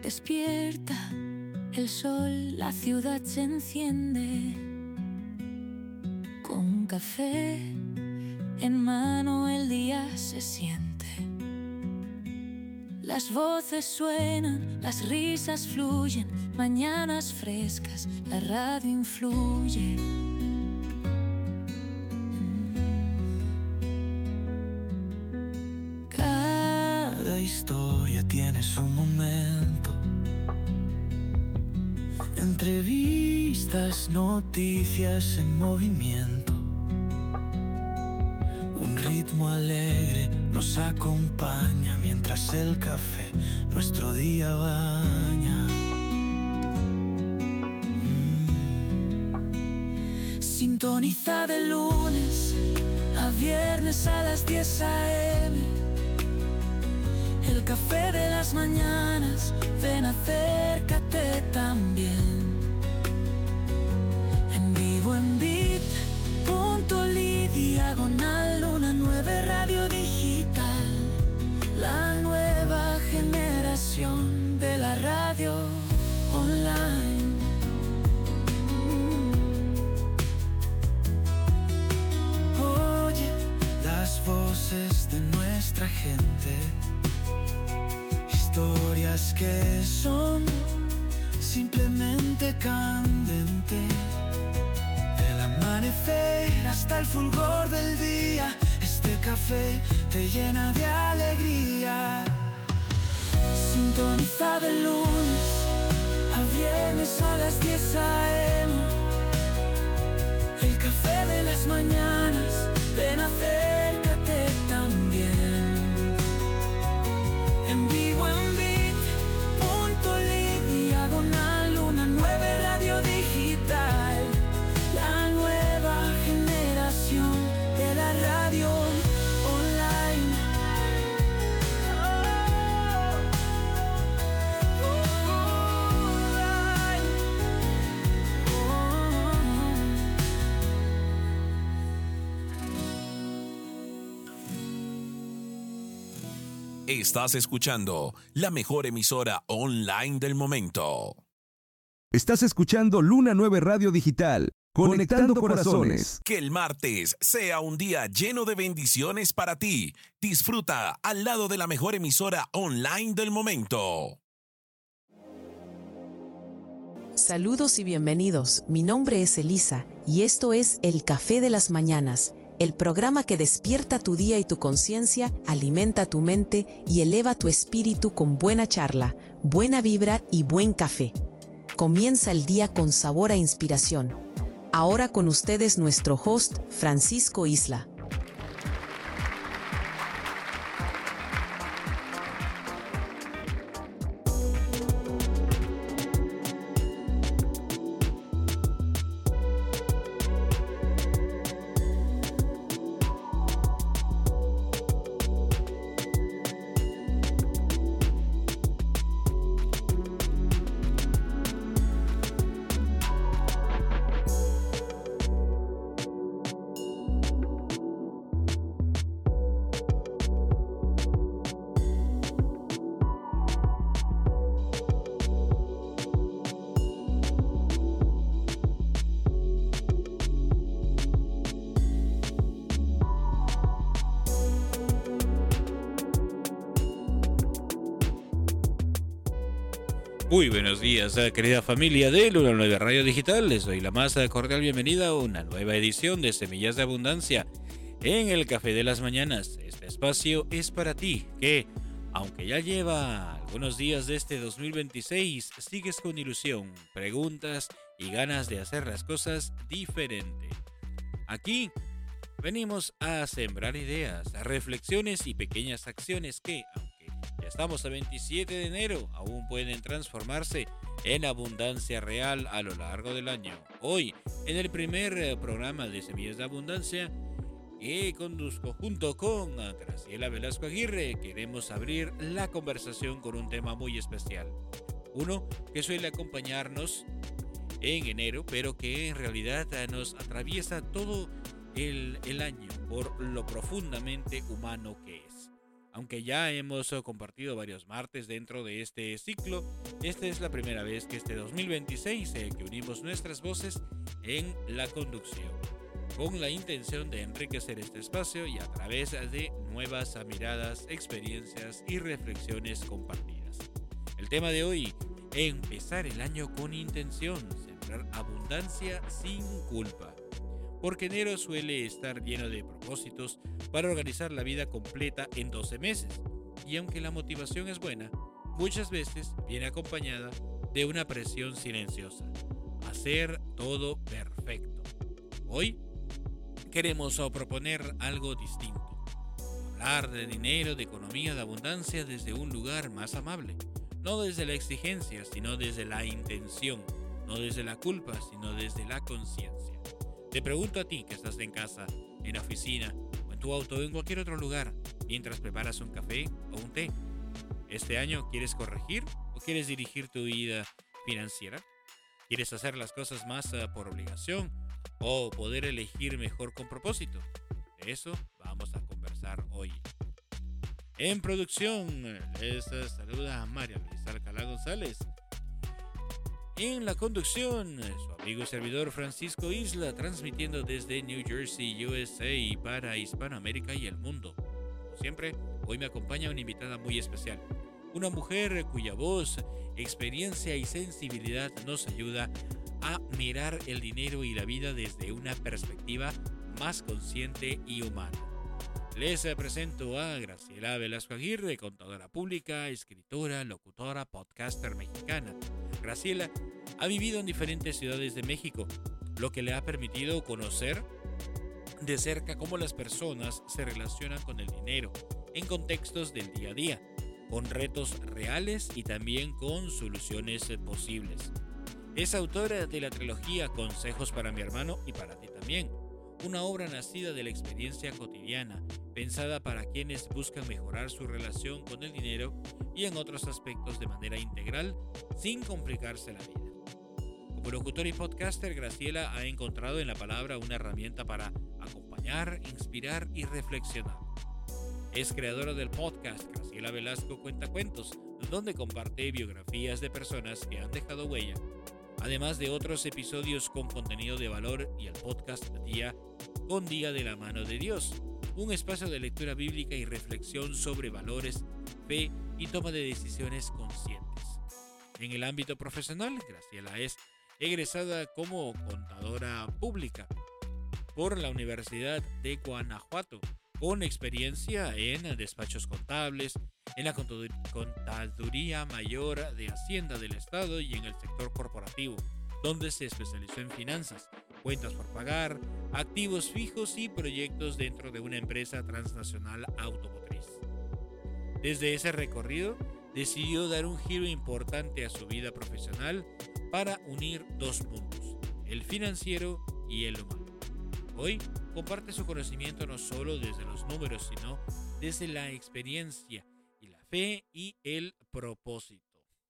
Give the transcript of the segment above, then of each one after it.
Despierta el sol, la ciudad se enciende. Con un café en mano el día se siente. Las voces suenan, las risas fluyen, mañanas frescas, la radio influye. Cada historia tiene su momento. Entrevistas, noticias en movimiento. Un ritmo alegre nos acompaña mientras el café nuestro día baña. Sintoniza de lunes a viernes a las 10 a.m. El café de las mañanas, ven, acércate también. En vivo en bit.ly, diagonal una nueva radio digital. La nueva generación de la radio online. Oye las voces de nuestra gente. Historias que son simplemente candentes. Del amanecer hasta el fulgor del día, este café te llena de alegría. Sintoniza de lunes a viernes a las 10 a.m. El café de las mañanas, ven, acércate también. En vivo en bit.ly, diagonal una nueva radio digital. La nueva generación de la radio online. Estás escuchando la mejor emisora online del momento. Estás escuchando Luna 9 Radio Digital, conectando corazones. Que el martes sea un día lleno de bendiciones para ti. Disfruta al lado de la mejor emisora online del momento. Saludos y bienvenidos. Mi nombre es Elisa y esto es El Café de las Mañanas, el programa que despierta tu día y tu conciencia, alimenta tu mente y eleva tu espíritu con buena charla, buena vibra y buen café. Comienza el día con sabor a inspiración. Ahora con ustedes nuestro host, Francisco Isla. Muy buenos días, querida familia de Luna 9 Radio Digital. Les doy la más cordial bienvenida a una nueva edición de Semillas de Abundancia en el Café de las Mañanas. Este espacio es para ti, que, aunque ya lleva algunos días de este 2026, sigues con ilusión, preguntas y ganas de hacer las cosas diferente. Aquí venimos a sembrar ideas, reflexiones y pequeñas acciones que, aunque ya estamos a 27 de enero, aún pueden transformarse en abundancia real a lo largo del año. Hoy, en el primer programa de Semillas de Abundancia, que conduzco junto con Graciela Velasco Aguirre, queremos abrir la conversación con un tema muy especial. Uno que suele acompañarnos en enero, pero que en realidad nos atraviesa todo el año por lo profundamente humano que es. Aunque ya hemos compartido varios martes dentro de este ciclo, esta es la primera vez que este 2026 que unimos nuestras voces en la conducción, con la intención de enriquecer este espacio y a través de nuevas miradas, experiencias y reflexiones compartidas. El tema de hoy: empezar el año con intención, sembrar abundancia sin culpa. Porque enero suele estar lleno de propósitos para organizar la vida completa en 12 meses. Y aunque la motivación es buena, muchas veces viene acompañada de una presión silenciosa: hacer todo perfecto. Hoy queremos proponer algo distinto. Hablar de dinero, de economía, de abundancia desde un lugar más amable. No desde la exigencia, sino desde la intención. No desde la culpa, sino desde la conciencia. Te pregunto a ti que estás en casa, en la oficina, o en tu auto o en cualquier otro lugar, mientras preparas un café o un té. ¿Este año quieres corregir o quieres dirigir tu vida financiera? ¿Quieres hacer las cosas más por obligación o poder elegir mejor con propósito? De eso vamos a conversar hoy. En producción les saluda María Luisa Alcalá González. En la conducción, su amigo y servidor Francisco Isla, transmitiendo desde New Jersey, USA para Hispanoamérica y el mundo. Como siempre, hoy me acompaña una invitada muy especial. Una mujer cuya voz, experiencia y sensibilidad nos ayuda a mirar el dinero y la vida desde una perspectiva más consciente y humana. Les presento a Graciela Velasco Aguirre, contadora pública, escritora, locutora, podcaster mexicana. Graciela ha vivido en diferentes ciudades de México, lo que le ha permitido conocer de cerca cómo las personas se relacionan con el dinero en contextos del día a día, con retos reales y también con soluciones posibles. Es autora de la trilogía Consejos para mi hermano y para ti también, una obra nacida de la experiencia cotidiana, pensada para quienes buscan mejorar su relación con el dinero y en otros aspectos de manera integral, sin complicarse la vida. Como locutor y podcaster, Graciela ha encontrado en la palabra una herramienta para acompañar, inspirar y reflexionar. Es creadora del podcast Graciela Velasco Cuenta Cuentos, donde comparte biografías de personas que han dejado huella, además de otros episodios con contenido de valor, y el podcast Día con Día de la Mano de Dios, un espacio de lectura bíblica y reflexión sobre valores, fe y toma de decisiones conscientes. En el ámbito profesional, Graciela es egresada como contadora pública por la Universidad de Guanajuato, con experiencia en despachos contables, en la Contaduría Mayor de Hacienda del Estado y en el sector corporativo, donde se especializó en finanzas, cuentas por pagar, activos fijos y proyectos dentro de una empresa transnacional automotriz. Desde ese recorrido, decidió dar un giro importante a su vida profesional para unir dos mundos, el financiero y el humano. Hoy comparte su conocimiento no solo desde los números, sino desde la experiencia y la fe y el propósito.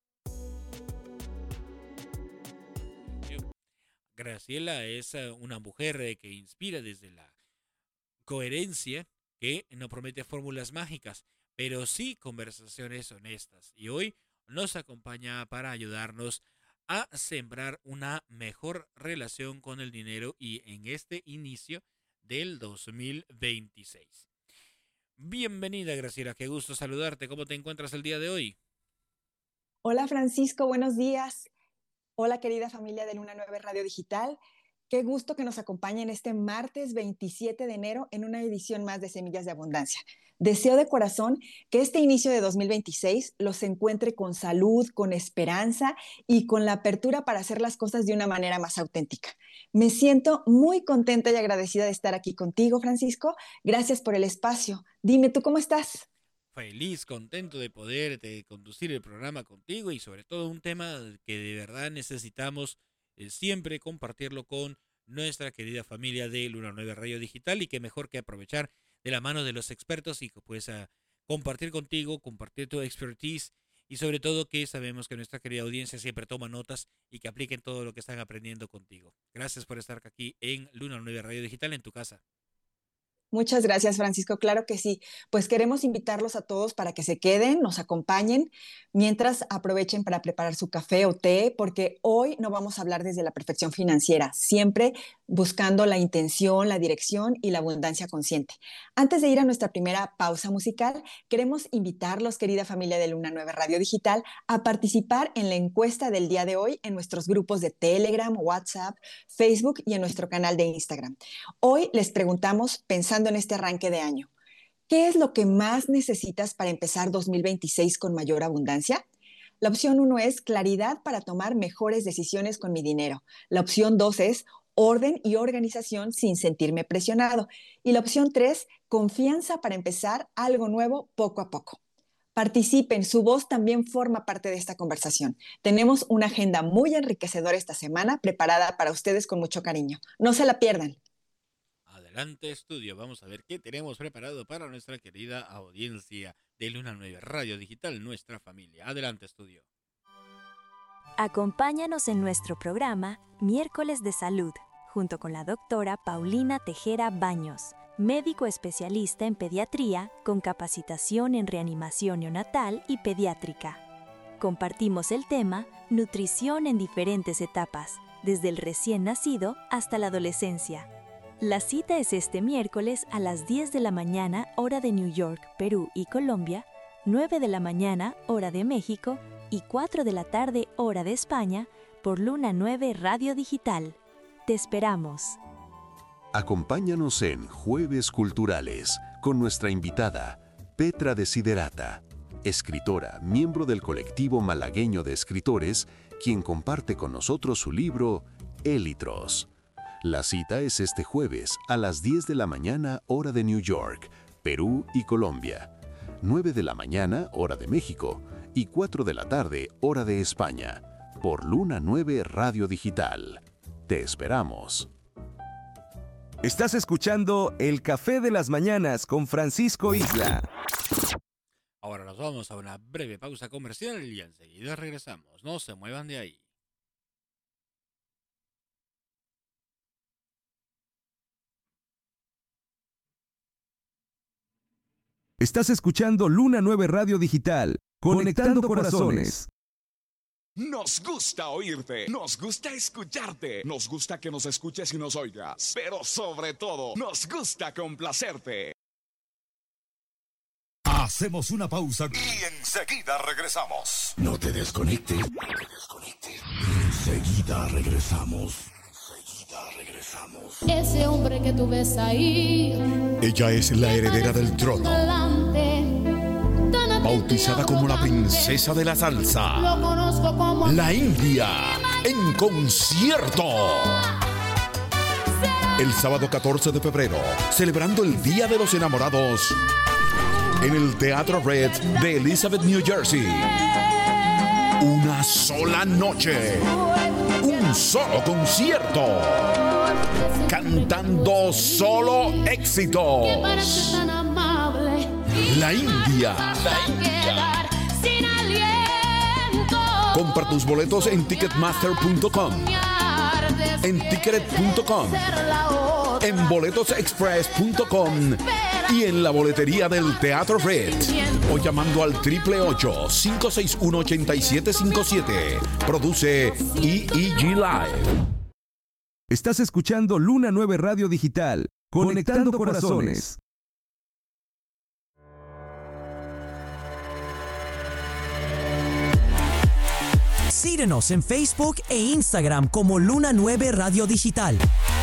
Graciela es una mujer que inspira desde la coherencia, que no promete fórmulas mágicas, pero sí conversaciones honestas. Y hoy nos acompaña para ayudarnos a sembrar una mejor relación con el dinero y en este inicio del 2026. Bienvenida, Graciela, qué gusto saludarte. ¿Cómo te encuentras el día de hoy? Hola Francisco, buenos días. Hola querida familia de Luna 9 Radio Digital. Qué gusto que nos acompañen este martes 27 de enero en una edición más de Semillas de Abundancia. Deseo de corazón que este inicio de 2026 los encuentre con salud, con esperanza y con la apertura para hacer las cosas de una manera más auténtica. Me siento muy contenta y agradecida de estar aquí contigo, Francisco. Gracias por el espacio. Dime, ¿tú cómo estás? Feliz, contento de poder conducir el programa contigo y sobre todo un tema que de verdad necesitamos siempre compartirlo con nuestra querida familia de Luna 9 Radio Digital, y que mejor que aprovechar de la mano de los expertos y que puedes compartir contigo, compartir tu expertise, y sobre todo que sabemos que nuestra querida audiencia siempre toma notas y que apliquen todo lo que están aprendiendo contigo. Gracias por estar aquí en Luna 9 Radio Digital, en tu casa. Muchas gracias, Francisco. Claro que sí. Pues queremos invitarlos a todos para que se queden, nos acompañen, mientras aprovechen para preparar su café o té, porque hoy no vamos a hablar desde la perfección financiera, siempre buscando la intención, la dirección y la abundancia consciente. Antes de ir a nuestra primera pausa musical, queremos invitarlos, querida familia de Luna 9 Radio Digital, a participar en la encuesta del día de hoy en nuestros grupos de Telegram, WhatsApp, Facebook y en nuestro canal de Instagram. Hoy les preguntamos, pensando en este arranque de año, ¿qué es lo que más necesitas para empezar 2026 con mayor abundancia? La opción 1 es claridad para tomar mejores decisiones con mi dinero. La opción 2 es orden y organización sin sentirme presionado. Y la opción 3, confianza para empezar algo nuevo poco a poco. Participen, su voz también forma parte de esta conversación. Tenemos una agenda muy enriquecedora esta semana, preparada para ustedes con mucho cariño. No se la pierdan. Adelante, estudio. Vamos a ver qué tenemos preparado para nuestra querida audiencia de Luna 9 Radio Digital, nuestra familia. Adelante, estudio. Acompáñanos en nuestro programa Miércoles de Salud, junto con la doctora Paulina Tejera Baños, médico especialista en pediatría con capacitación en reanimación neonatal y pediátrica. Compartimos el tema Nutrición en diferentes etapas, desde el recién nacido hasta la adolescencia. La cita es este miércoles a las 10 de la mañana, hora de New York, Perú y Colombia, 9 de la mañana, hora de México, y 4 de la tarde, hora de España, por Luna 9 Radio Digital. Te esperamos. Acompáñanos en Jueves Culturales con nuestra invitada, Petra Desiderata, escritora, miembro del colectivo malagueño de escritores, quien comparte con nosotros su libro Élitros. La cita es este jueves a las 10 de la mañana, hora de New York, Perú y Colombia, 9 de la mañana, hora de México, y 4 de la tarde, hora de España, por Luna 9 Radio Digital. Te esperamos. Estás escuchando El Café de las Mañanas con Francisco Isla. Ahora nos vamos a una breve pausa comercial y enseguida regresamos. No se muevan de ahí. Estás escuchando Luna 9 Radio Digital, conectando corazones. Nos gusta oírte, nos gusta escucharte, nos gusta que nos escuches y nos oigas, pero sobre todo, nos gusta complacerte. Hacemos una pausa y enseguida regresamos. No te desconectes, Enseguida regresamos. Ese hombre que tú ves ahí. Ella es la heredera del trono. Bautizada como la princesa de la salsa. Lo conozco como la India en concierto. El sábado 14 de febrero, celebrando el Día de los Enamorados, en el Teatro Red de Elizabeth, New Jersey. Una sola noche, un solo concierto, cantando solo éxitos. La India. Compra tus boletos en ticketmaster.com, en ticket.com, en boletosexpress.com y en la boletería del Teatro Red, o llamando al 888-561-8757. Produce EEG Live. Estás escuchando Luna 9 Radio Digital, conectando corazones. Síguenos en Facebook e Instagram como Luna 9 Radio Digital.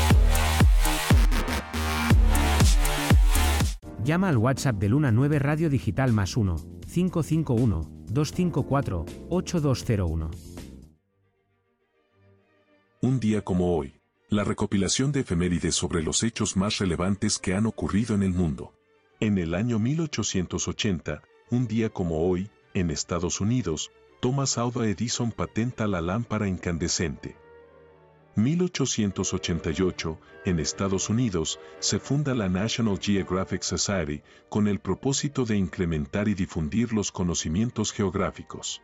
Llama al WhatsApp de Luna 9 Radio Digital más 1-551-254-8201. Un día como hoy, la recopilación de efemérides sobre los hechos más relevantes que han ocurrido en el mundo. En el año 1880, un día como hoy, en Estados Unidos, Thomas Alva Edison patenta la lámpara incandescente. 1888, en Estados Unidos, se funda la National Geographic Society con el propósito de incrementar y difundir los conocimientos geográficos.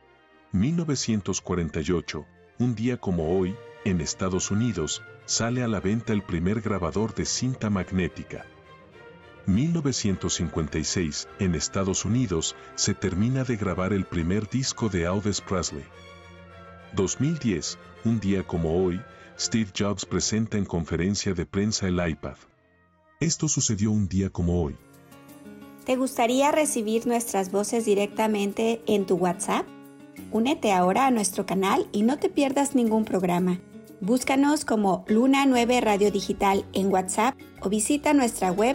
1948, un día como hoy, en Estados Unidos, sale a la venta el primer grabador de cinta magnética. 1956, en Estados Unidos, se termina de grabar el primer disco de Elvis Presley. 2010, un día como hoy, Steve Jobs presenta en conferencia de prensa el iPad. Esto sucedió un día como hoy. ¿Te gustaría recibir nuestras voces directamente en tu WhatsApp? Únete ahora a nuestro canal y no te pierdas ningún programa. Búscanos como Luna 9 Radio Digital en WhatsApp o visita nuestra web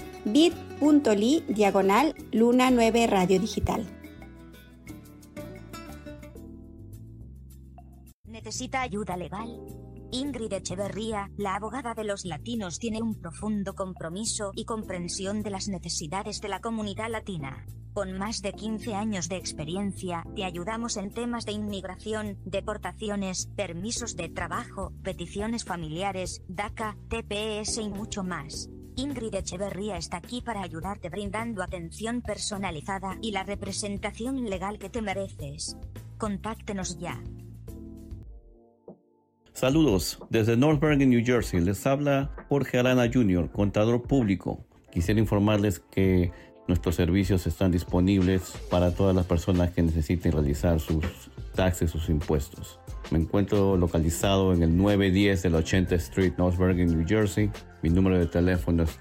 bit.ly/Luna 9 Radio Digital. ¿Necesita ayuda legal? Ingrid Echeverría, la abogada de los latinos, tiene un profundo compromiso y comprensión de las necesidades de la comunidad latina. Con más de 15 años de experiencia, te ayudamos en temas de inmigración, deportaciones, permisos de trabajo, peticiones familiares, DACA, TPS y mucho más. Ingrid Echeverría está aquí para ayudarte brindando atención personalizada y la representación legal que te mereces. Contáctenos ya. Saludos, desde North Bergen, New Jersey. Les habla Jorge Arana Jr., contador público. Quisiera informarles que nuestros servicios están disponibles para todas las personas que necesiten realizar sus taxes, sus impuestos. Me encuentro localizado en el 910 de la 80th Street, North Bergen, New Jersey. Mi número de teléfono es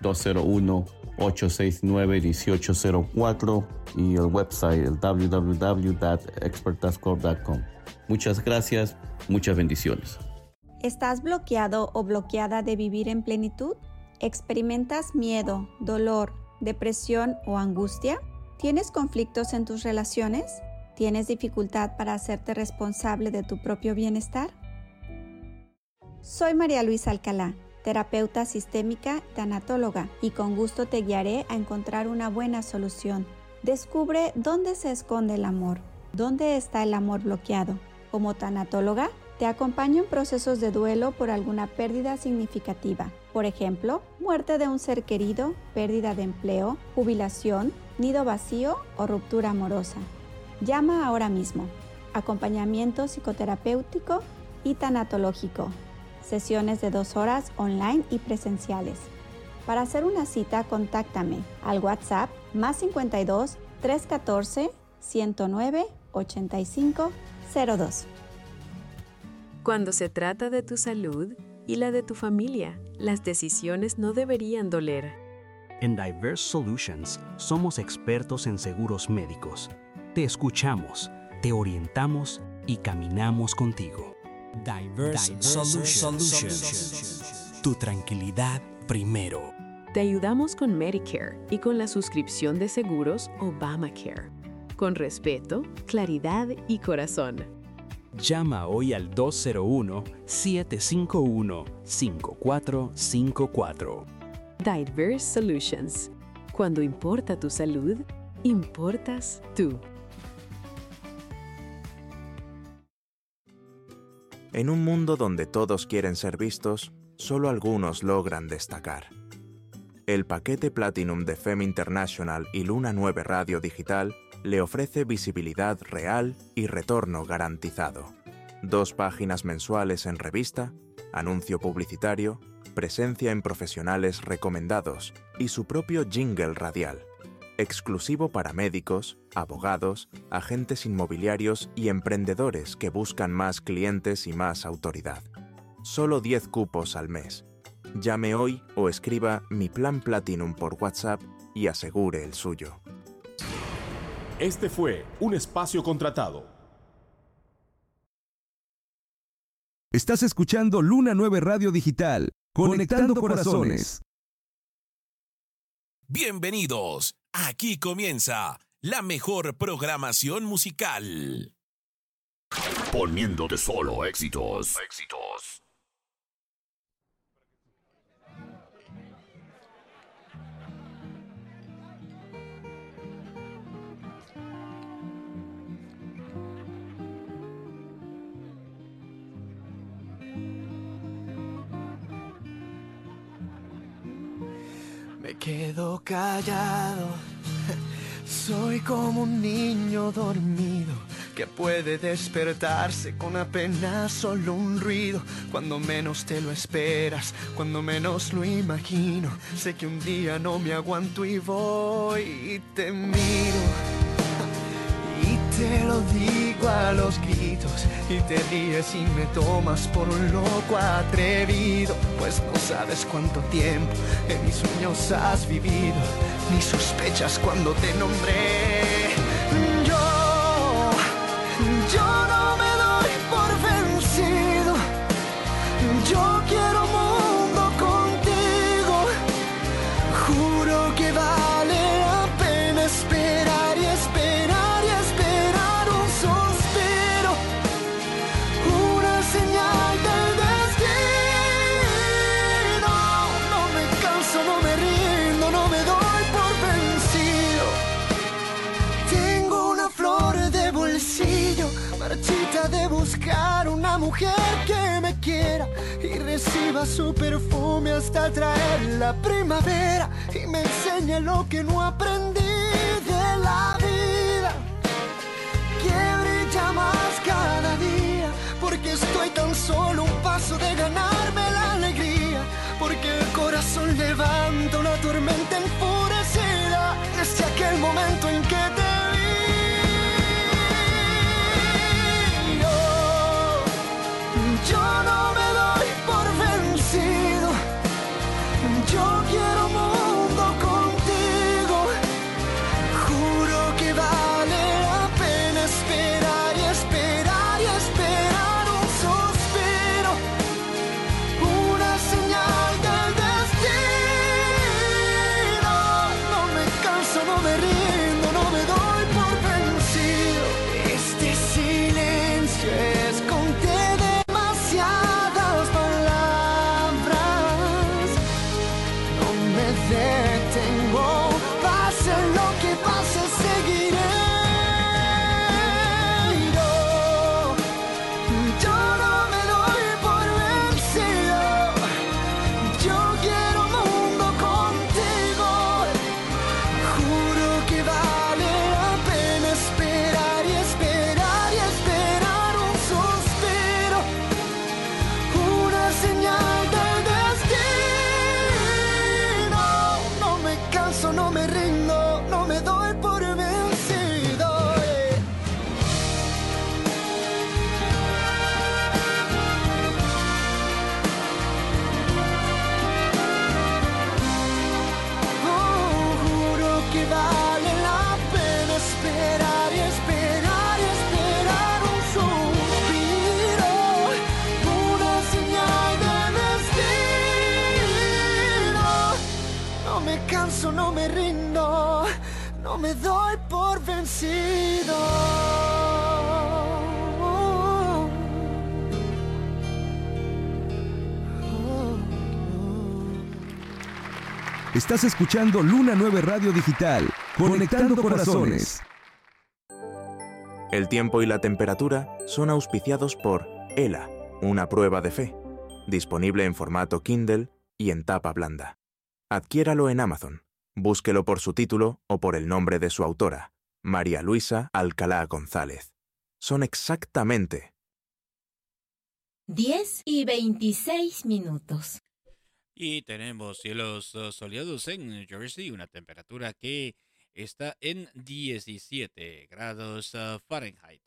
201-869-1804 y el website el www.expertascorp.com. Muchas gracias, muchas bendiciones. ¿Estás bloqueado o bloqueada de vivir en plenitud? ¿Experimentas miedo, dolor, depresión o angustia? ¿Tienes conflictos en tus relaciones? ¿Tienes dificultad para hacerte responsable de tu propio bienestar? Soy María Luisa Alcalá, terapeuta sistémica, tanatóloga, y con gusto te guiaré a encontrar una buena solución. Descubre dónde se esconde el amor, dónde está el amor bloqueado. Como tanatóloga, te acompaño en procesos de duelo por alguna pérdida significativa. Por ejemplo, muerte de un ser querido, pérdida de empleo, jubilación, nido vacío o ruptura amorosa. Llama ahora mismo. Acompañamiento psicoterapéutico y tanatológico. Sesiones de 2 horas online y presenciales. Para hacer una cita, contáctame al WhatsApp +52 314 109 85 02. Cuando se trata de tu salud y la de tu familia, las decisiones no deberían doler. En Diverse Solutions somos expertos en seguros médicos. Te escuchamos, te orientamos y caminamos contigo. Diverse Solutions. Tu tranquilidad primero. Te ayudamos con Medicare y con la suscripción de seguros Obamacare. Con respeto, claridad y corazón. Llama hoy al 201-751-5454. Diverse Solutions. Cuando importa tu salud, importas tú. En un mundo donde todos quieren ser vistos, solo algunos logran destacar. El paquete Platinum de FEM International y Luna 9 Radio Digital le ofrece visibilidad real y retorno garantizado. 2 páginas mensuales en revista, anuncio publicitario, presencia en profesionales recomendados y su propio jingle radial, exclusivo para médicos, abogados, agentes inmobiliarios y emprendedores que buscan más clientes y más autoridad. Solo 10 cupos al mes. Llame hoy o escriba Mi Plan Platinum por WhatsApp y asegure el suyo. Este fue un espacio contratado. Estás escuchando Luna 9 Radio Digital, conectando corazones. Bienvenidos. Aquí comienza la mejor programación musical. Poniéndote solo éxitos. Me quedo callado, soy como un niño dormido que puede despertarse con apenas solo un ruido, cuando menos te lo esperas, cuando menos lo imagino. Sé que un día no me aguanto y voy y te miro y te lo digo a los gritos, y te ríes y me tomas por un loco atrevido, pues no sabes cuánto tiempo en mis sueños has vivido, ni sospechas cuando te nombré. Yo no me doy por vencido, yo quiero mundo contigo, juro que vale la pena esperar y esperar y esperar un suspiro, una señal del destino. No me canso, no me rindo, no me doy por vencido. Tengo una flor de bolsillo, marchita de buscar una mujer que me quiera y reciba su perfume hasta traer la primavera y me enseñe lo que no aprendí de la vida, que brilla más cada día, porque estoy tan solo un paso de ganarme la alegría, porque el corazón levanta una tormenta enfurecida desde aquel momento en que te vi. Yo no me doy por vencido, yo quiero mundo contigo, juro que vale la pena esperar y esperar y esperar un suspiro, una señal del destino. No me canso, no me rindo, no me doy por vencido. Este silencio es contigo. Detengo, pase lo que pase, seguiré. Yo no me doy por vencido, yo quiero mundo contigo, juro que vale la pena esperar y esperar y esperar un suspiro, una señal del destino. No me rindo, no me doy por vencido. Juro que vale la pena esperar y esperar y esperar un suspiro, una señal de destino. No me canso, no me rindo, no me doy por vencido. Estás escuchando Luna 9 Radio Digital, conectando corazones. El tiempo y la temperatura son auspiciados por ELA, una prueba de fe, disponible en formato Kindle y en tapa blanda. Adquiéralo en Amazon. Búsquelo por su título o por el nombre de su autora, María Luisa Alcalá González. Son exactamente 10:26. Y tenemos cielos soleados en New Jersey, una temperatura que está en 17 grados Fahrenheit.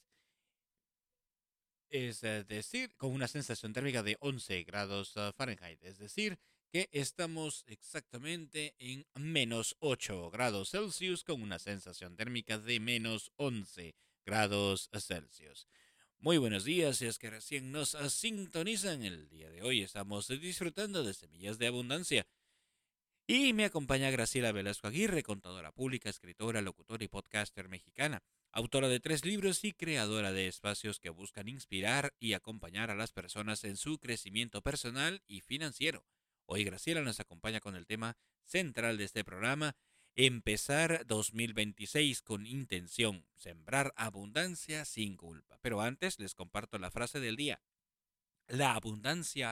Es decir, con una sensación térmica de 11 grados Fahrenheit. Es decir, que estamos exactamente en menos 8 grados Celsius con una sensación térmica de menos 11 grados Celsius. Muy buenos días, si es que recién nos sintonizan. El día de hoy estamos disfrutando de Semillas de Abundancia. Y me acompaña Graciela Velasco Aguirre, contadora pública, escritora, locutora y podcaster mexicana, autora de 3 libros y creadora de espacios que buscan inspirar y acompañar a las personas en su crecimiento personal y financiero. Hoy Graciela nos acompaña con el tema central de este programa, empezar 2026 con intención, sembrar abundancia sin culpa. Pero antes les comparto la frase del día. La abundancia,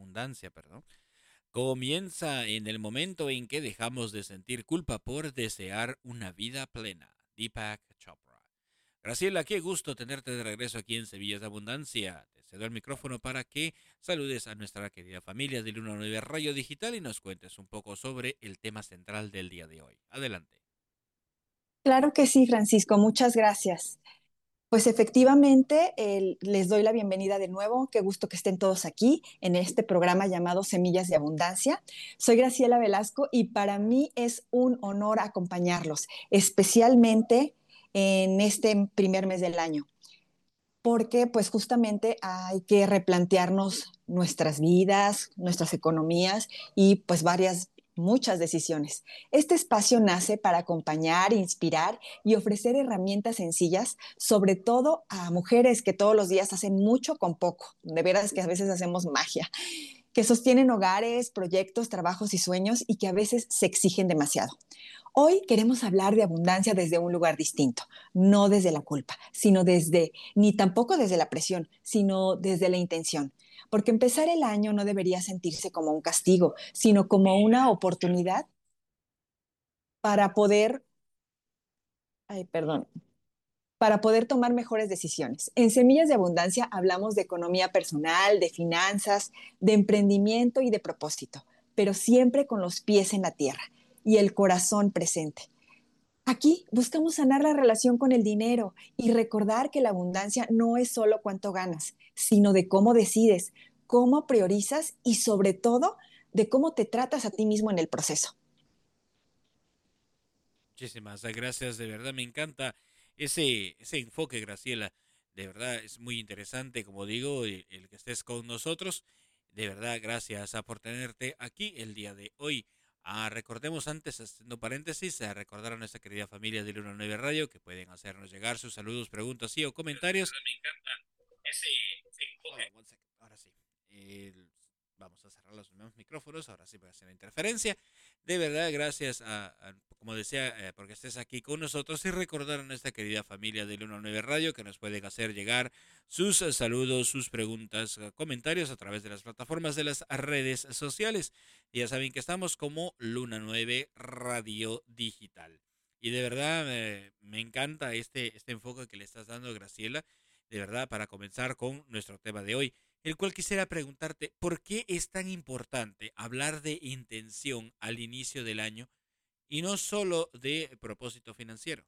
comienza en el momento en que dejamos de sentir culpa por desear una vida plena. Deepak Chopra. Graciela, qué gusto tenerte de regreso aquí en Semillas de Abundancia. Te cedo el micrófono para que saludes a nuestra querida familia de Luna 9 Radio Digital y nos cuentes un poco sobre el tema central del día de hoy. Adelante. Claro que sí, Francisco, muchas gracias. Pues efectivamente, les doy la bienvenida de nuevo. Qué gusto que estén todos aquí en este programa llamado Semillas de Abundancia. Soy Graciela Velasco y para mí es un honor acompañarlos, especialmente en este primer mes del año, porque pues justamente hay que replantearnos nuestras vidas, nuestras economías y pues muchas decisiones. Este espacio nace para acompañar, inspirar y ofrecer herramientas sencillas, sobre todo a mujeres que todos los días hacen mucho con poco. De veras que a veces hacemos magia, que sostienen hogares, proyectos, trabajos y sueños y que a veces se exigen demasiado. Hoy queremos hablar de abundancia desde un lugar distinto, no desde la culpa, ni tampoco desde la presión, sino desde la intención. Porque empezar el año no debería sentirse como un castigo, sino como una oportunidad para poder, ay, perdón, para poder tomar mejores decisiones. En Semillas de Abundancia hablamos de economía personal, de finanzas, de emprendimiento y de propósito, pero siempre con los pies en la tierra y el corazón presente. Aquí buscamos sanar la relación con el dinero y recordar que la abundancia no es solo cuánto ganas, sino de cómo decides, cómo priorizas y sobre todo de cómo te tratas a ti mismo en el proceso. Muchísimas gracias, de verdad me encanta ese enfoque, Graciela. De verdad es muy interesante, como digo, el que estés con nosotros. De verdad, gracias por tenerte aquí el día de hoy. Recordemos antes, haciendo paréntesis, a recordar a nuestra querida familia de Luna 9 Radio que pueden hacernos llegar sus saludos, preguntas o comentarios. Me encanta ese enfoque. Ahora sí. Vamos a cerrar los nuevos micrófonos, ahora sí voy a hacer la interferencia. De verdad, gracias como decía, porque estés aquí con nosotros y recordar a nuestra querida familia de Luna 9 Radio que nos pueden hacer llegar sus saludos, sus preguntas, comentarios a través de las plataformas de las redes sociales. Y ya saben que estamos como Luna 9 Radio Digital. Y de verdad me encanta este enfoque que le estás dando, Graciela, de verdad, para comenzar con nuestro tema de hoy, el cual quisiera preguntarte, ¿por qué es tan importante hablar de intención al inicio del año y no solo de propósito financiero?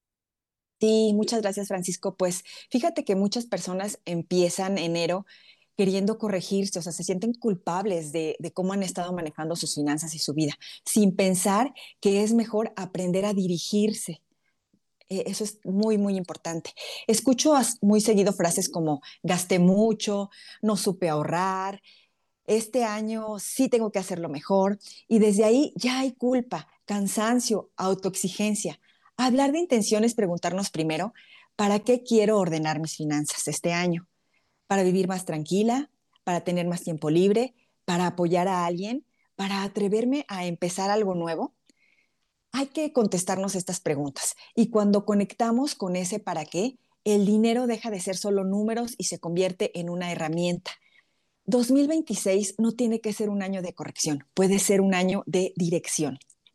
Sí, muchas gracias, Francisco. Pues fíjate que muchas personas empiezan enero queriendo corregirse, o sea, se sienten culpables de cómo han estado manejando sus finanzas y su vida, sin pensar que es mejor aprender a dirigirse. Eso es muy, muy importante. Escucho muy seguido frases como gasté mucho, no supe ahorrar, este año sí tengo que hacerlo mejor y desde ahí ya hay culpa, cansancio, autoexigencia. Hablar de intenciones, preguntarnos primero, ¿para qué quiero ordenar mis finanzas este año? ¿Para vivir más tranquila? ¿Para tener más tiempo libre? ¿Para apoyar a alguien? ¿Para atreverme a empezar algo nuevo? Hay que contestarnos estas preguntas y cuando conectamos con ese para qué, el dinero deja de ser solo números y se convierte en una herramienta. 2026 no tiene que ser un año de corrección, puede ser un año de dirección.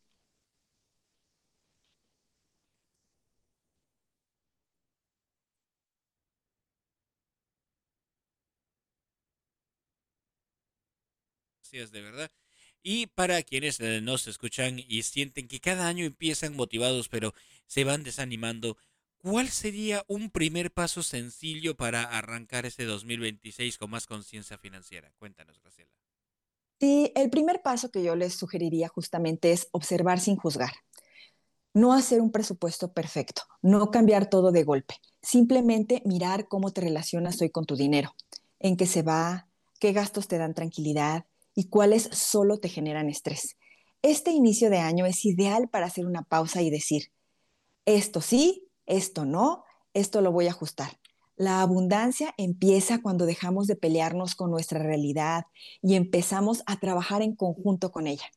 Gracias, de verdad. Y para quienes nos escuchan y sienten que cada año empiezan motivados, pero se van desanimando, ¿cuál sería un primer paso sencillo para arrancar este 2026 con más conciencia financiera? Cuéntanos, Graciela. Sí, el primer paso que yo les sugeriría justamente es observar sin juzgar. No hacer un presupuesto perfecto, no cambiar todo de golpe, simplemente mirar cómo te relacionas hoy con tu dinero, en qué se va, qué gastos te dan tranquilidad y cuáles solo te generan estrés. Este inicio de año es ideal para hacer una pausa y decir, esto sí, esto no, esto lo voy a ajustar. La abundancia empieza cuando dejamos de pelearnos con nuestra realidad y empezamos a trabajar en conjunto con ella.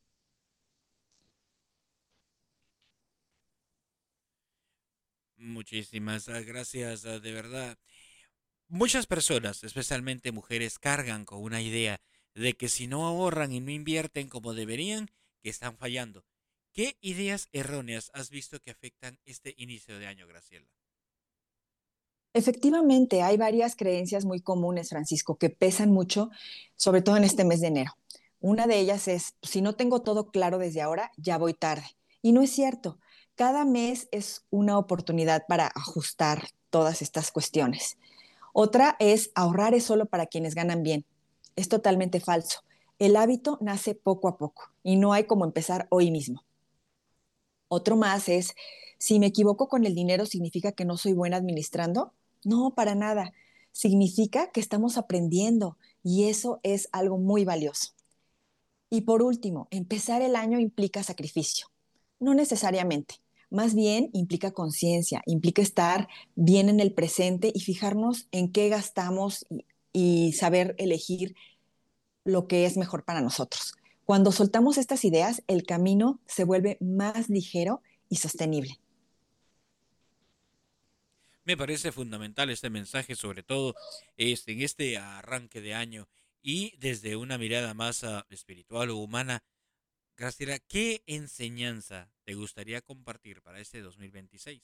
Muchísimas gracias, de verdad. Muchas personas, especialmente mujeres, cargan con una idea de que si no ahorran y no invierten como deberían, que están fallando. ¿Qué ideas erróneas has visto que afectan este inicio de año, Graciela? Efectivamente, hay varias creencias muy comunes, Francisco, que pesan mucho, sobre todo en este mes de enero. Una de ellas es, si no tengo todo claro desde ahora, ya voy tarde. Y no es cierto. Cada mes es una oportunidad para ajustar todas estas cuestiones. Otra es ahorrar es solo para quienes ganan bien. Es totalmente falso. El hábito nace poco a poco y no hay como empezar hoy mismo. Otro más es, si me equivoco con el dinero, ¿significa que no soy buena administrando? No, para nada. Significa que estamos aprendiendo y eso es algo muy valioso. Y por último, empezar el año implica sacrificio. No necesariamente. Más bien implica conciencia, implica estar bien en el presente y fijarnos en qué gastamos y saber elegir lo que es mejor para nosotros. Cuando soltamos estas ideas, el camino se vuelve más ligero y sostenible. Me parece fundamental este mensaje, sobre todo en este arranque de año y desde una mirada más espiritual o humana. Graciela, ¿qué enseñanza te gustaría compartir para este 2026?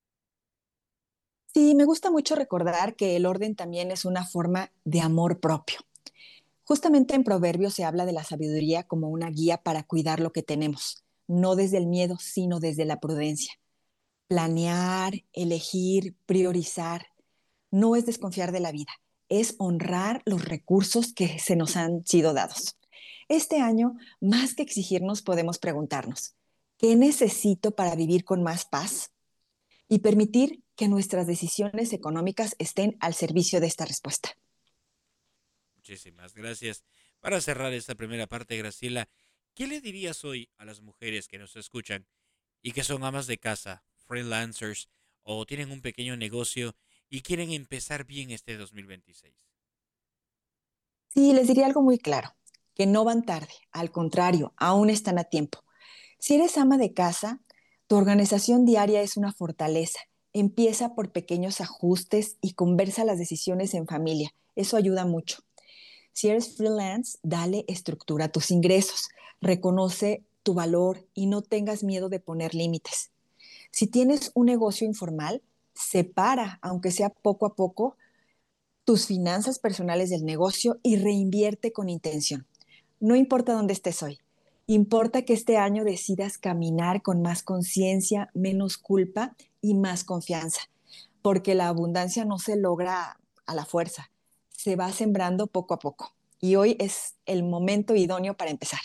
Sí, me gusta mucho recordar que el orden también es una forma de amor propio. Justamente en Proverbios se habla de la sabiduría como una guía para cuidar lo que tenemos, no desde el miedo, sino desde la prudencia. Planear, elegir, priorizar, no es desconfiar de la vida, es honrar los recursos que se nos han sido dados. Este año, más que exigirnos, podemos preguntarnos, ¿qué necesito para vivir con más paz? Y permitir que nuestras decisiones económicas estén al servicio de esta respuesta. Muchísimas gracias. Para cerrar esta primera parte, Graciela, ¿qué le dirías hoy a las mujeres que nos escuchan y que son amas de casa, freelancers o tienen un pequeño negocio y quieren empezar bien este 2026? Sí, les diría algo muy claro, que no van tarde, al contrario, aún están a tiempo. Si eres ama de casa, tu organización diaria es una fortaleza. Empieza por pequeños ajustes y conversa las decisiones en familia. Eso ayuda mucho. Si eres freelance, dale estructura a tus ingresos. Reconoce tu valor y no tengas miedo de poner límites. Si tienes un negocio informal, separa, aunque sea poco a poco, tus finanzas personales del negocio y reinvierte con intención. No importa dónde estés hoy, importa que este año decidas caminar con más conciencia, menos culpa y más confianza, porque la abundancia no se logra a la fuerza, se va sembrando poco a poco. Y hoy es el momento idóneo para empezar.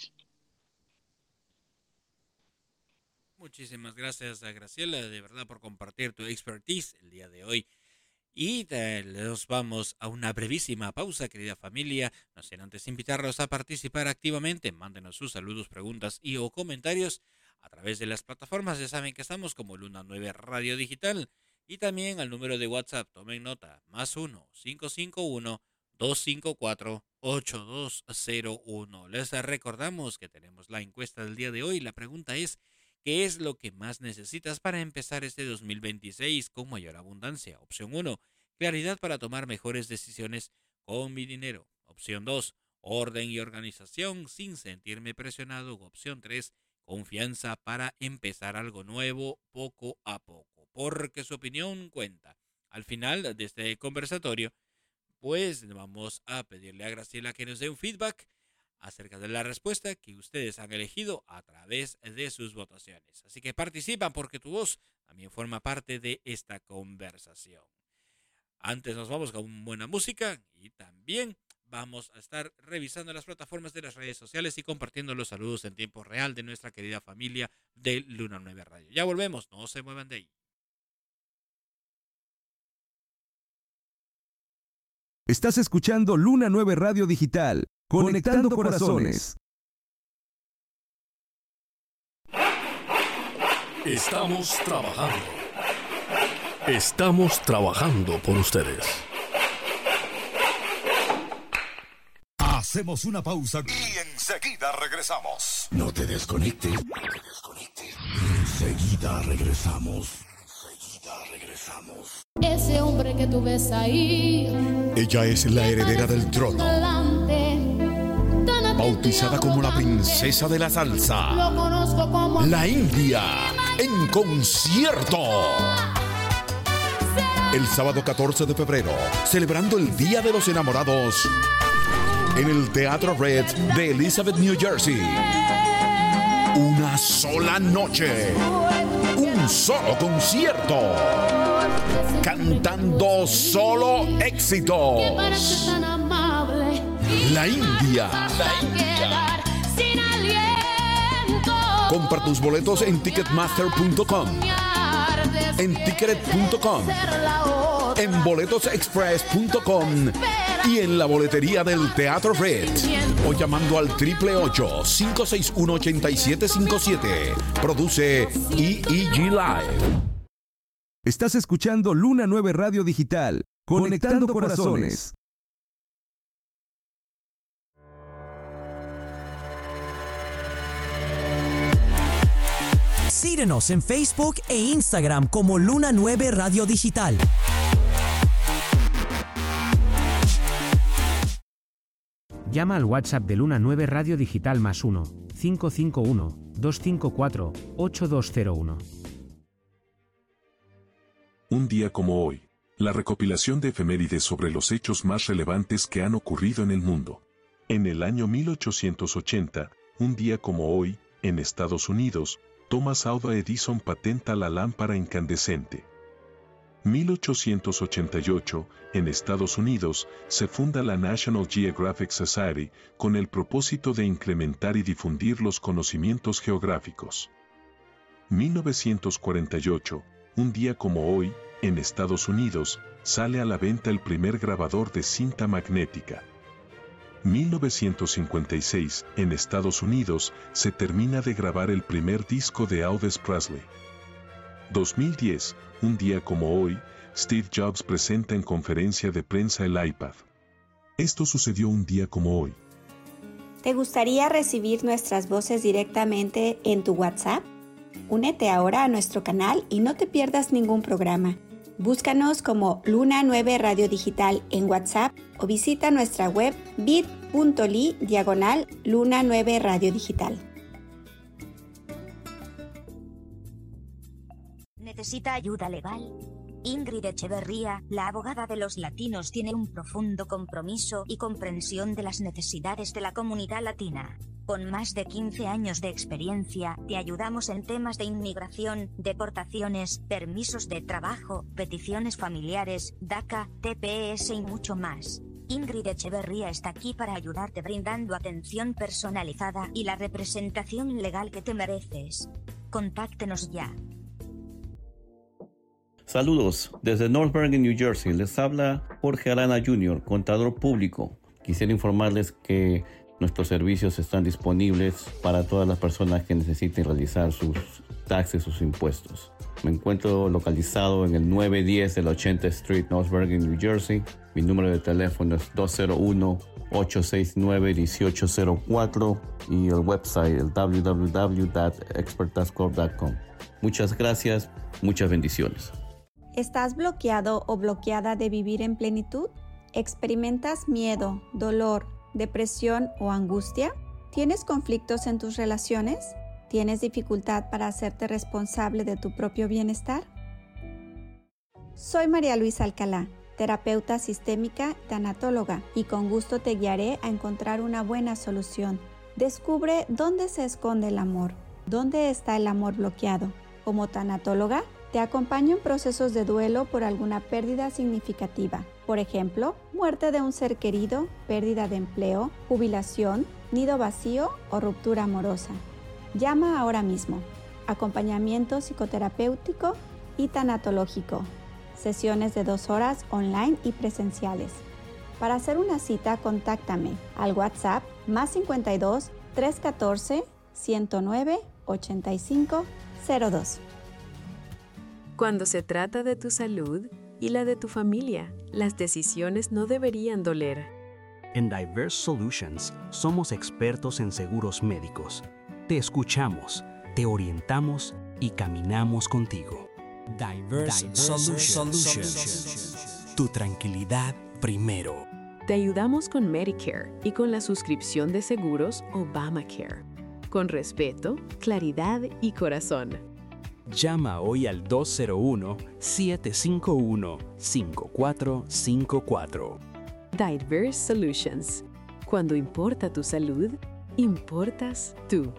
Muchísimas gracias a Graciela, de verdad, por compartir tu expertise el día de hoy. Y nos vamos a una brevísima pausa, querida familia. No sin antes invitarlos a participar activamente. Mándenos sus saludos, preguntas y o comentarios a través de las plataformas. Ya saben que estamos como Luna 9 Radio Digital. Y también al número de WhatsApp, tomen nota, +1 551 254 8201. Les recordamos que tenemos la encuesta del día de hoy. La pregunta es, ¿qué es lo que más necesitas para empezar este 2026 con mayor abundancia? Opción 1, claridad para tomar mejores decisiones con mi dinero. Opción 2, orden y organización sin sentirme presionado. Opción 3, confianza para empezar algo nuevo poco a poco, porque su opinión cuenta. Al final de este conversatorio, pues vamos a pedirle a Graciela que nos dé un feedback acerca de la respuesta que ustedes han elegido a través de sus votaciones. Así que participan porque tu voz también forma parte de esta conversación. Antes nos vamos con buena música y también vamos a estar revisando las plataformas de las redes sociales y compartiendo los saludos en tiempo real de nuestra querida familia de Luna 9 Radio. Ya volvemos, no se muevan de ahí. Estás escuchando Luna 9 Radio Digital, conectando corazones. Estamos trabajando. Estamos trabajando por ustedes. Hacemos una pausa y enseguida regresamos. No te desconectes. Enseguida regresamos. Ese hombre que tú ves ahí. Ella es la heredera del trono, bautizada como la princesa de la salsa, Lo conozco como la India en concierto. será El sábado 14 de febrero, celebrando el Día de los Enamorados, en el Teatro Red de Elizabeth, New Jersey. Una sola noche, un solo concierto, cantando solo éxitos. La India. Compra tus boletos en ticketmaster.com, en ticket.com, en boletosexpress.com y en la boletería del Teatro Red, o llamando al 888-561-8757. Produce EEG Live. Estás escuchando Luna 9 Radio Digital, conectando corazones. Síguenos en Facebook e Instagram como Luna 9 Radio Digital. Llama al WhatsApp de Luna 9 Radio Digital +1 551 254 8201. Un día como hoy, la recopilación de efemérides sobre los hechos más relevantes que han ocurrido en el mundo. En el año 1880, un día como hoy, en Estados Unidos, Thomas Alva Edison patenta la lámpara incandescente. 1888, en Estados Unidos, se funda la National Geographic Society con el propósito de incrementar y difundir los conocimientos geográficos. 1948, un día como hoy, en Estados Unidos, sale a la venta el primer grabador de cinta magnética. 1956, en Estados Unidos, se termina de grabar el primer disco de Elvis Presley. 2010, un día como hoy, Steve Jobs presenta en conferencia de prensa el iPad. Esto sucedió un día como hoy. ¿Te gustaría recibir nuestras voces directamente en tu WhatsApp? Únete ahora a nuestro canal y no te pierdas ningún programa. Búscanos como Luna 9 Radio Digital en WhatsApp o visita nuestra web bit.ly/Luna 9 Radio Digital. ¿Necesita ayuda legal? Ingrid Echeverría, la abogada de los latinos, tiene un profundo compromiso y comprensión de las necesidades de la comunidad latina. Con más de 15 años de experiencia, te ayudamos en temas de inmigración, deportaciones, permisos de trabajo, peticiones familiares, DACA, TPS y mucho más. Ingrid Echeverría está aquí para ayudarte brindando atención personalizada y la representación legal que te mereces. Contáctenos ya. Saludos, desde North Bergen, New Jersey, les habla Jorge Arana Jr., contador público. Quisiera informarles que nuestros servicios están disponibles para todas las personas que necesiten realizar sus taxes, sus impuestos. Me encuentro localizado en el 910 de la 80th Street, North Bergen, New Jersey. Mi número de teléfono es 201-869-1804 y el website el www.expertascorp.com. Muchas gracias, muchas bendiciones. ¿Estás bloqueado o bloqueada de vivir en plenitud? ¿Experimentas miedo, dolor, depresión o angustia? ¿Tienes conflictos en tus relaciones? ¿Tienes dificultad para hacerte responsable de tu propio bienestar? Soy María Luisa Alcalá, terapeuta sistémica, tanatóloga, y con gusto te guiaré a encontrar una buena solución. Descubre dónde se esconde el amor, dónde está el amor bloqueado. Como tanatóloga, te acompaño en procesos de duelo por alguna pérdida significativa. Por ejemplo, muerte de un ser querido, pérdida de empleo, jubilación, nido vacío o ruptura amorosa. Llama ahora mismo. Acompañamiento psicoterapéutico y tanatológico. Sesiones de 2 horas online y presenciales. Para hacer una cita, contáctame al WhatsApp +52 314 109 85 02. Cuando se trata de tu salud y la de tu familia, las decisiones no deberían doler. En Diverse Solutions somos expertos en seguros médicos. Te escuchamos, te orientamos y caminamos contigo. Diverse Solutions. Tu tranquilidad primero. Te ayudamos con Medicare y con la suscripción de seguros Obamacare. Con respeto, claridad y corazón. Llama hoy al 201-751-5454. Diverse Solutions. Cuando importa tu salud, importas tú.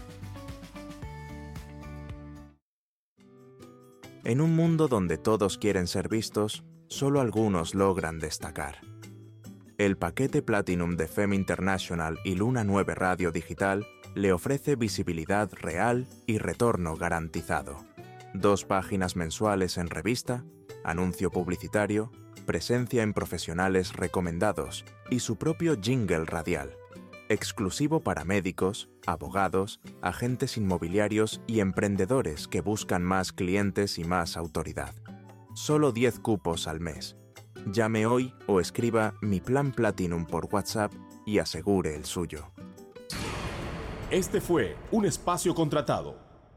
En un mundo donde todos quieren ser vistos, solo algunos logran destacar. El paquete Platinum de FEM International y Luna 9 Radio Digital le ofrece visibilidad real y retorno garantizado. 2 páginas mensuales en revista, anuncio publicitario, presencia en profesionales recomendados y su propio jingle radial, exclusivo para médicos, abogados, agentes inmobiliarios y emprendedores que buscan más clientes y más autoridad. Solo 10 cupos al mes. Llame hoy o escriba Mi Plan Platinum por WhatsApp y asegure el suyo. Este fue un espacio contratado.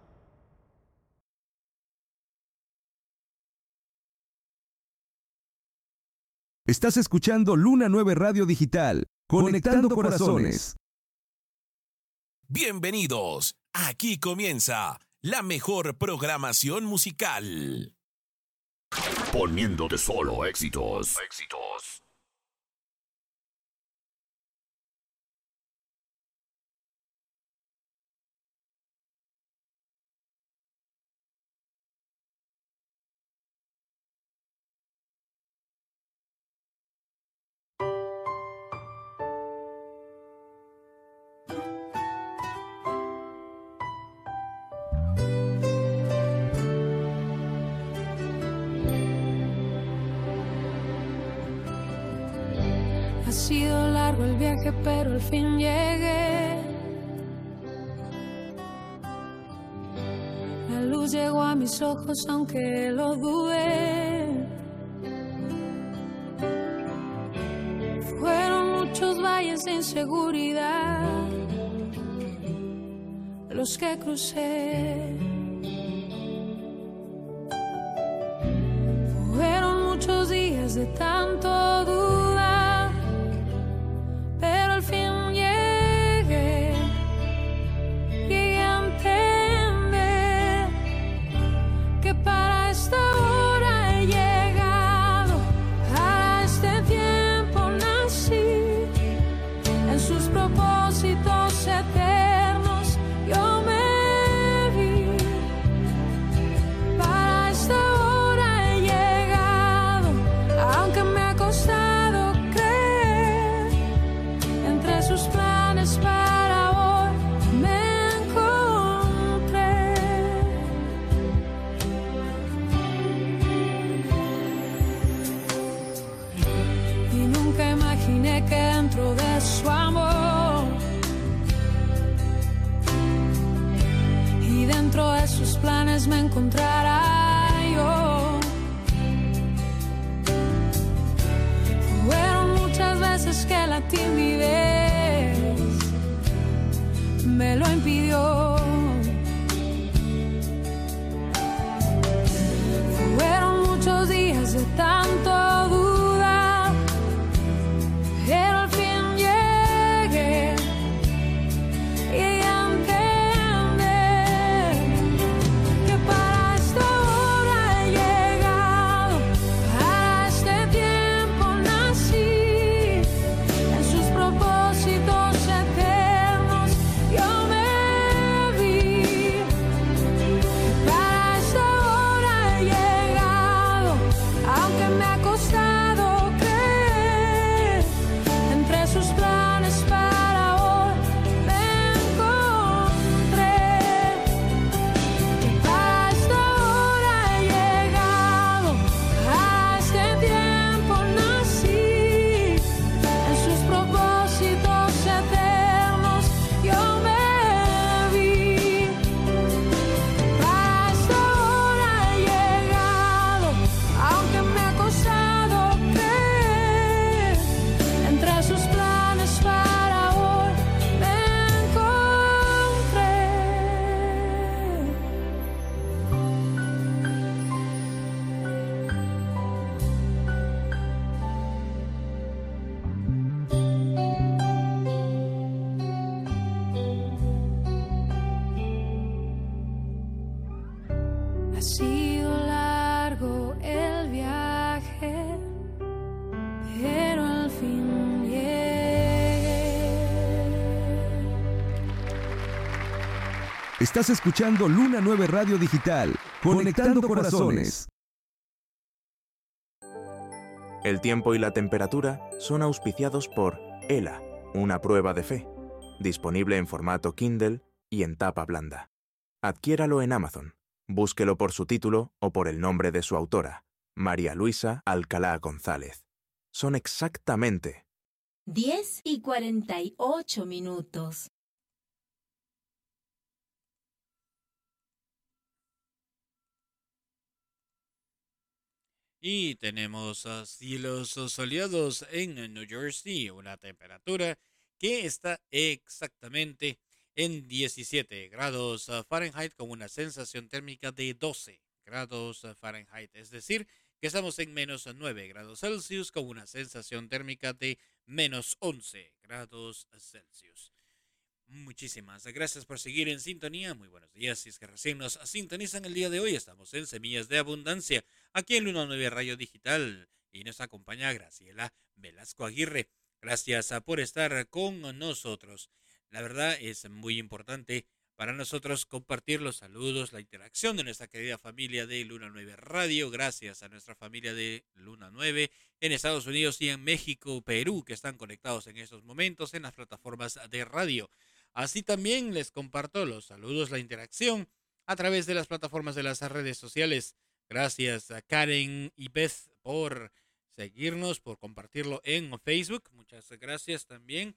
Estás escuchando Luna 9 Radio Digital, conectando corazones. Bienvenidos. Aquí comienza la mejor programación musical. Poniéndote solo éxitos. Ha sido largo el viaje, pero al fin llegué. La luz llegó a mis ojos, aunque lo dudé. Fueron muchos valles de inseguridad los que crucé. Fueron muchos días de tanto dudar, pero al fin llegué a entender que para esta hora he llegado, a este tiempo nací, en sus propósitos eternos yo me vi. Para esta hora he llegado, aunque me ha costado creer. Entre sus planes para hoy me encontré. Y nunca imaginé que dentro de su amor y dentro de sus planes me encontrara yo. Fueron muchas veces que la timidez me lo impidió. Fueron muchos días de tanto dudar, pero al fin llegué a entender que para esta hora he llegado, a este tiempo nací, en sus propósitos eternos yo me vi. Para esta hora he llegado, aunque me ha costado sido largo el viaje, pero al fin llegué. Estás escuchando Luna 9 Radio Digital, conectando corazones. El tiempo y la temperatura son auspiciados por ELA, una prueba de fe, disponible en formato Kindle y en tapa blanda. Adquiéralo en Amazon. Búsquelo por su título o por el nombre de su autora, María Luisa Alcalá González. Son exactamente 10:48. Y tenemos cielos soleados en New Jersey, una temperatura que está exactamente en 17 grados Fahrenheit con una sensación térmica de 12 grados Fahrenheit. Es decir, que estamos en menos 9 grados Celsius con una sensación térmica de menos 11 grados Celsius. Muchísimas gracias por seguir en sintonía. Muy buenos días. Si es que recién nos sintonizan el día de hoy, estamos en Semillas de Abundancia, aquí en Luna 9 Radio Digital. Y nos acompaña Graciela Velasco Aguirre. Gracias por estar con nosotros. La verdad es muy importante para nosotros compartir los saludos, la interacción de nuestra querida familia de Luna 9 Radio. Gracias a nuestra familia de Luna 9 en Estados Unidos y en México, Perú, que están conectados en estos momentos en las plataformas de radio. Así también les comparto los saludos, la interacción a través de las plataformas de las redes sociales. Gracias a Karen y Beth por seguirnos, por compartirlo en Facebook. Muchas gracias también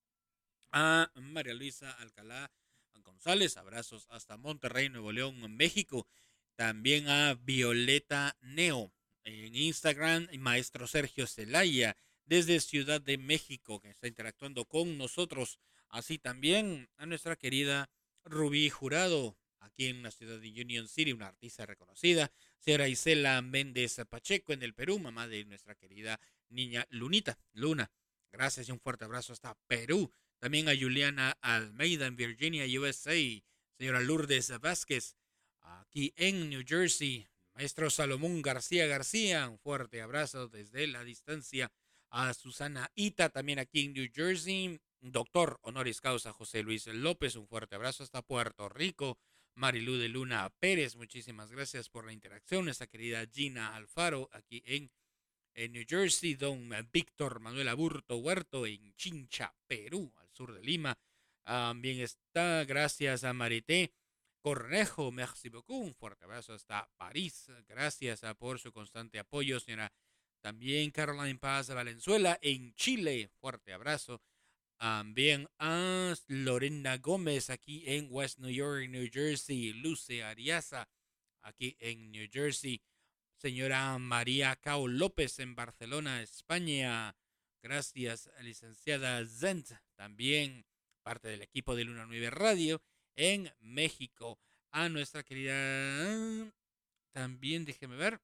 a María Luisa Alcalá González. Abrazos hasta Monterrey, Nuevo León, México. También a Violeta Neo en Instagram y Maestro Sergio Zelaya desde Ciudad de México, que está interactuando con nosotros. Así también a nuestra querida Rubí Jurado, aquí en la ciudad de Union City, una artista reconocida. Señora Isela Méndez Pacheco en el Perú, mamá de nuestra querida niña Luna. Gracias y un fuerte abrazo hasta Perú. También a Juliana Almeida en Virginia, USA. Señora Lourdes Vázquez, aquí en New Jersey. Maestro Salomón García, un fuerte abrazo desde la distancia. A Susana Ita, también aquí en New Jersey. Doctor honoris causa José Luis López, un fuerte abrazo hasta Puerto Rico. Marilú de Luna Pérez, muchísimas gracias por la interacción. Nuestra querida Gina Alfaro, aquí en New Jersey. Don Víctor Manuel Aburto Huerto en Chincha, Perú, al sur de Lima. También está, gracias a Marité Cornejo, merci beaucoup. Un fuerte abrazo hasta París. Gracias por su constante apoyo, señora. También Caroline Paz Valenzuela en Chile, fuerte abrazo. También a Lorena Gómez aquí en West New York, New Jersey. Luce Ariaza aquí en New Jersey. Señora María Cao López en Barcelona, España. Gracias, licenciada Zent, también parte del equipo de Luna 9 Radio en México. A nuestra querida, también déjeme ver,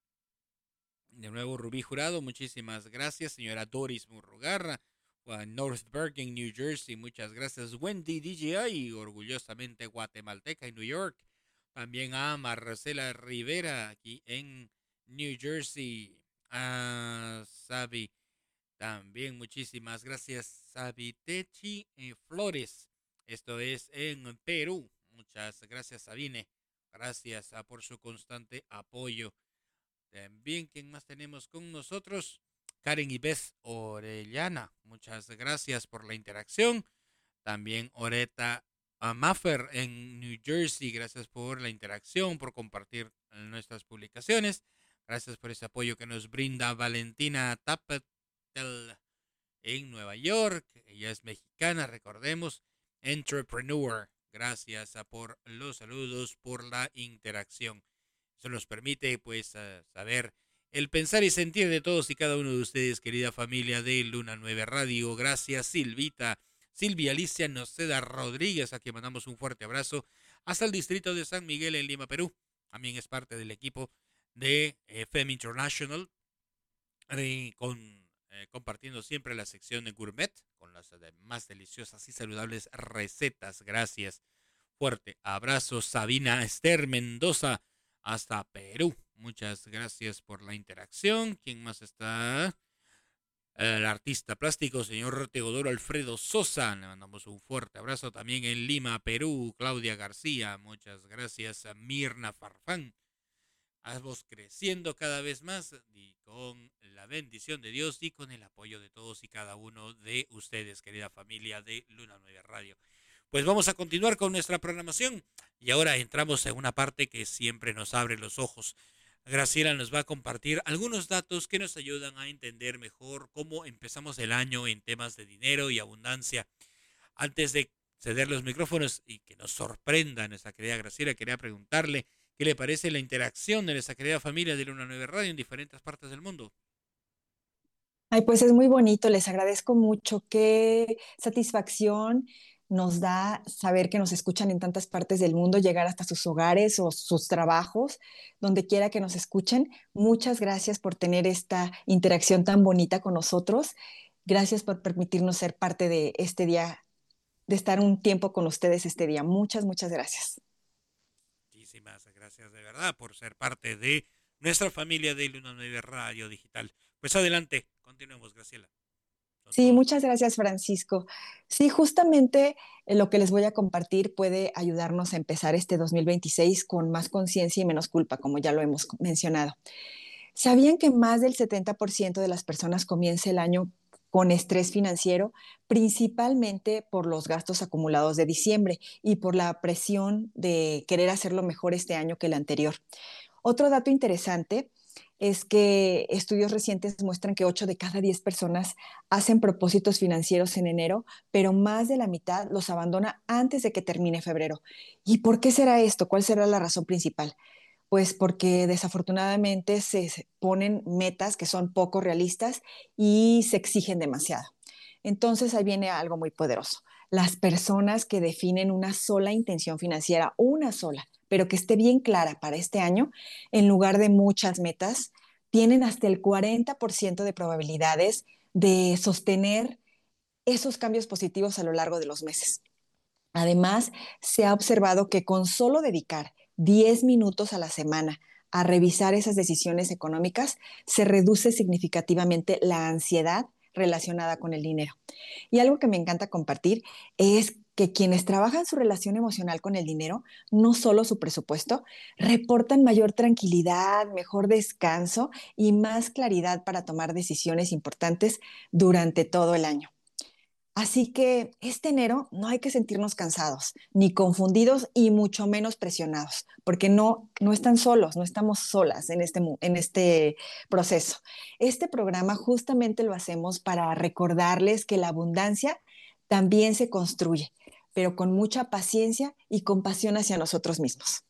de nuevo Rubí Jurado, muchísimas gracias. Señora Doris Murrugarra, North Bergen, New Jersey, muchas gracias. Wendy DJI, orgullosamente guatemalteca en New York. También a Marcela Rivera aquí en New Jersey. A Sabi, también muchísimas gracias. Sabitechi Flores, esto es en Perú. Muchas gracias, Sabine. Gracias por su constante apoyo. También, ¿quién más tenemos con nosotros? Karen y Beth Orellana, muchas gracias por la interacción. También Oreta Maffer en New Jersey, gracias por la interacción, por compartir nuestras publicaciones. Gracias por ese apoyo que nos brinda Valentina Tapetel en Nueva York. Ella es mexicana, recordemos, entrepreneur. Gracias por los saludos, por la interacción. Eso nos permite, pues, saber el pensar y sentir de todos y cada uno de ustedes, querida familia de Luna 9 Radio. Gracias, Silvia Alicia Noceda Rodríguez, a quien mandamos un fuerte abrazo, hasta el distrito de San Miguel en Lima, Perú. También es parte del equipo de FEM International, compartiendo siempre la sección de gourmet con las más deliciosas y saludables recetas. Gracias. Fuerte abrazo, Sabina Esther Mendoza, hasta Perú. Muchas gracias por la interacción. ¿Quién más está? El artista plástico, señor Teodoro Alfredo Sosa. Le mandamos un fuerte abrazo. También en Lima, Perú, Claudia García. Muchas gracias a Mirna Farfán. Vamos creciendo cada vez más y con la bendición de Dios y con el apoyo de todos y cada uno de ustedes, querida familia de Luna 9 Radio. Pues vamos a continuar con nuestra programación y ahora entramos en una parte que siempre nos abre los ojos. Graciela nos va a compartir algunos datos que nos ayudan a entender mejor cómo empezamos el año en temas de dinero y abundancia. Antes de ceder los micrófonos y que nos sorprenda nuestra querida Graciela, quería preguntarle qué le parece la interacción de nuestra querida familia de Luna 9 Radio en diferentes partes del mundo. Ay, pues es muy bonito, les agradezco mucho, qué satisfacción nos da saber que nos escuchan en tantas partes del mundo, llegar hasta sus hogares o sus trabajos, donde quiera que nos escuchen. Muchas gracias por tener esta interacción tan bonita con nosotros. Gracias por permitirnos ser parte de este día, de estar un tiempo con ustedes este día. Muchas, muchas gracias. Muchísimas gracias de verdad por ser parte de nuestra familia de Luna 9 Radio Digital. Pues adelante, continuemos, Graciela. Sí, muchas gracias, Francisco. Sí, justamente lo que les voy a compartir puede ayudarnos a empezar este 2026 con más conciencia y menos culpa, como ya lo hemos mencionado. ¿Sabían que más del 70% de las personas comienza el año con estrés financiero, principalmente por los gastos acumulados de diciembre y por la presión de querer hacerlo mejor este año que el anterior? Otro dato interesante es que estudios recientes muestran que 8 de cada 10 personas hacen propósitos financieros en enero, pero más de la mitad los abandona antes de que termine febrero. ¿Y por qué será esto? ¿Cuál será la razón principal? Pues porque desafortunadamente se ponen metas que son poco realistas y se exigen demasiado. Entonces ahí viene algo muy poderoso. Las personas que definen una sola intención financiera, una sola, pero que esté bien clara para este año, en lugar de muchas metas, tienen hasta el 40% de probabilidades de sostener esos cambios positivos a lo largo de los meses. Además, se ha observado que con solo dedicar 10 minutos a la semana a revisar esas decisiones económicas, se reduce significativamente la ansiedad relacionada con el dinero. Y algo que me encanta compartir es que quienes trabajan su relación emocional con el dinero, no solo su presupuesto, reportan mayor tranquilidad, mejor descanso y más claridad para tomar decisiones importantes durante todo el año. Así que este enero no hay que sentirnos cansados, ni confundidos y mucho menos presionados, porque no están solos, no estamos solas en este proceso. Este programa justamente lo hacemos para recordarles que la abundancia también se construye, pero con mucha paciencia y compasión hacia nosotros mismos.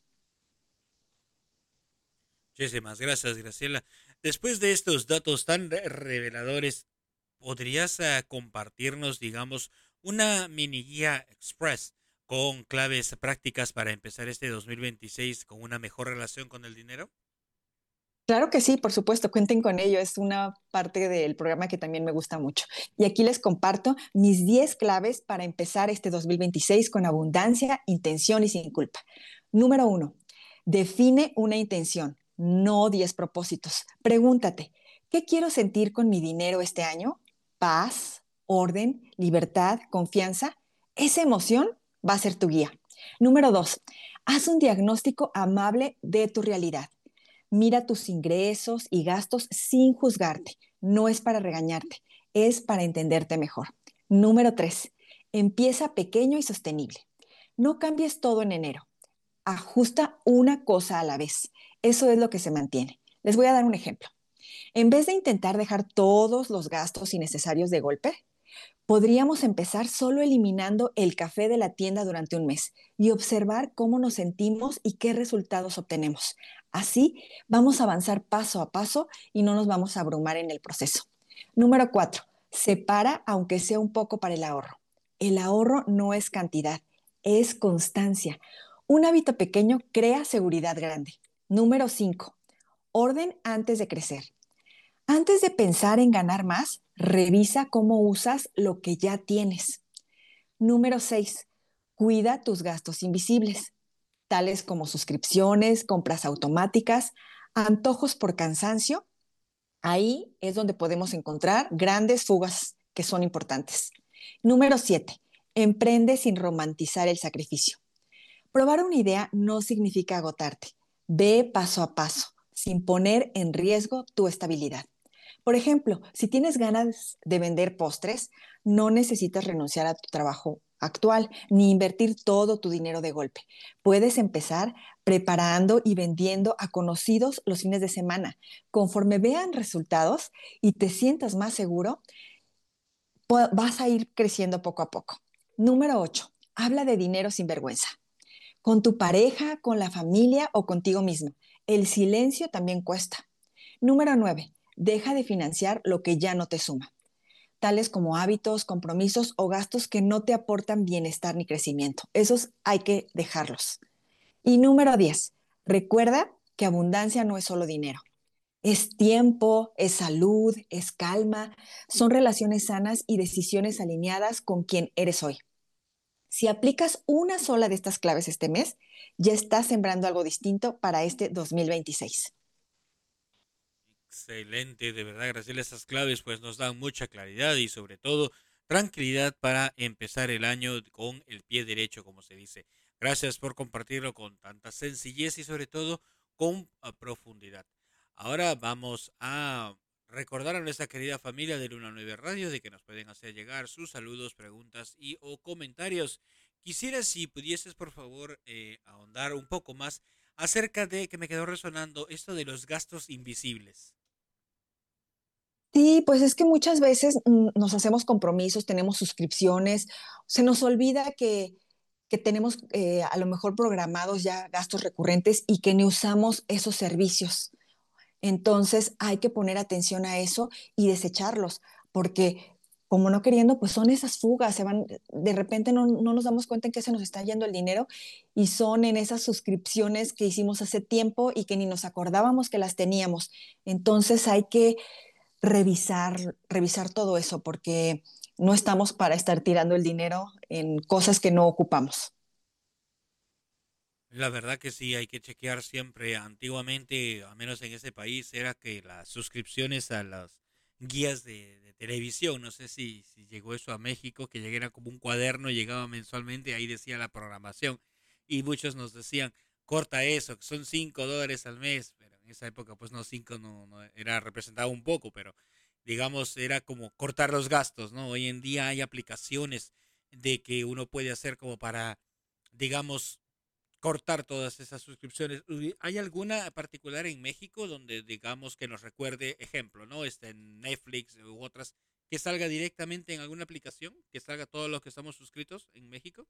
Muchísimas gracias, Graciela. Después de estos datos tan reveladores, ¿podrías compartirnos, digamos, una mini guía express con claves prácticas para empezar este 2026 con una mejor relación con el dinero? Claro que sí, por supuesto, cuenten con ello. Es una parte del programa que también me gusta mucho. Y aquí les comparto mis 10 claves para empezar este 2026 con abundancia, intención y sin culpa. Número 1, define una intención, no 10 propósitos. Pregúntate, ¿qué quiero sentir con mi dinero este año? Paz, orden, libertad, confianza. Esa emoción va a ser tu guía. Número 2, haz un diagnóstico amable de tu realidad. Mira tus ingresos y gastos sin juzgarte. No es para regañarte, es para entenderte mejor. Número 3, empieza pequeño y sostenible. No cambies todo en enero. Ajusta una cosa a la vez. Eso es lo que se mantiene. Les voy a dar un ejemplo. En vez de intentar dejar todos los gastos innecesarios de golpe, podríamos empezar solo eliminando el café de la tienda durante un mes y observar cómo nos sentimos y qué resultados obtenemos. Así vamos a avanzar paso a paso y no nos vamos a abrumar en el proceso. Número 4, separa aunque sea un poco para el ahorro. El ahorro no es cantidad, es constancia. Un hábito pequeño crea seguridad grande. Número 5, orden antes de crecer. Antes de pensar en ganar más, revisa cómo usas lo que ya tienes. Número 6, cuida tus gastos invisibles. tales como suscripciones, compras automáticas, antojos por cansancio. Ahí es donde podemos encontrar grandes fugas que son importantes. Número 7. Emprende sin romantizar el sacrificio. Probar una idea no significa agotarte. Ve paso a paso, sin poner en riesgo tu estabilidad. Por ejemplo, si tienes ganas de vender postres, no necesitas renunciar a tu trabajo actual ni invertir todo tu dinero de golpe. Puedes empezar preparando y vendiendo a conocidos los fines de semana. Conforme vean resultados y te sientas más seguro, vas a ir creciendo poco a poco. Número 8. Habla de dinero sin vergüenza. Con tu pareja, con la familia o contigo mismo. El silencio también cuesta. Número 9. Deja de financiar lo que ya no te suma, tales como hábitos, compromisos o gastos que no te aportan bienestar ni crecimiento. Esos hay que dejarlos. Y número 10. Recuerda que abundancia no es solo dinero. Es tiempo, es salud, es calma, son relaciones sanas y decisiones alineadas con quien eres hoy. Si aplicas una sola de estas claves este mes, ya estás sembrando algo distinto para este 2026. Excelente, de verdad, Graciela, esas claves pues nos dan mucha claridad y sobre todo tranquilidad para empezar el año con el pie derecho, como se dice. Gracias por compartirlo con tanta sencillez y sobre todo con profundidad. Ahora vamos a recordar a nuestra querida familia de Luna 9 Radio de que nos pueden hacer llegar sus saludos, preguntas y o comentarios. Quisiera si pudieses por favor ahondar un poco más acerca de que me quedó resonando esto de los gastos invisibles. Sí, pues es que muchas veces nos hacemos compromisos, tenemos suscripciones, se nos olvida que tenemos a lo mejor programados ya gastos recurrentes y que ni usamos esos servicios. Entonces hay que poner atención a eso y desecharlos, porque como no queriendo, pues son esas fugas, se van, de repente no nos damos cuenta en qué se nos está yendo el dinero y son en esas suscripciones que hicimos hace tiempo y que ni nos acordábamos que las teníamos. Entonces hay que revisar todo eso, porque no estamos para estar tirando el dinero en cosas que no ocupamos. La verdad que sí, hay que chequear siempre. Antiguamente, al menos en ese país, era que las suscripciones a las guías de televisión, no sé si llegó eso a México, que llegara como un cuaderno, llegaba mensualmente, ahí decía la programación. Y muchos nos decían, corta eso, que son $5 al mes. Pero en esa época, pues no, 5 no era, representaba un poco, pero digamos, era como cortar los gastos, ¿no? Hoy en día hay aplicaciones de que uno puede hacer como para, digamos, cortar todas esas suscripciones. ¿Hay alguna particular en México donde digamos que nos recuerde, ejemplo, ¿no? En Netflix u otras, que salga directamente en alguna aplicación, que salga todos los que estamos suscritos en México?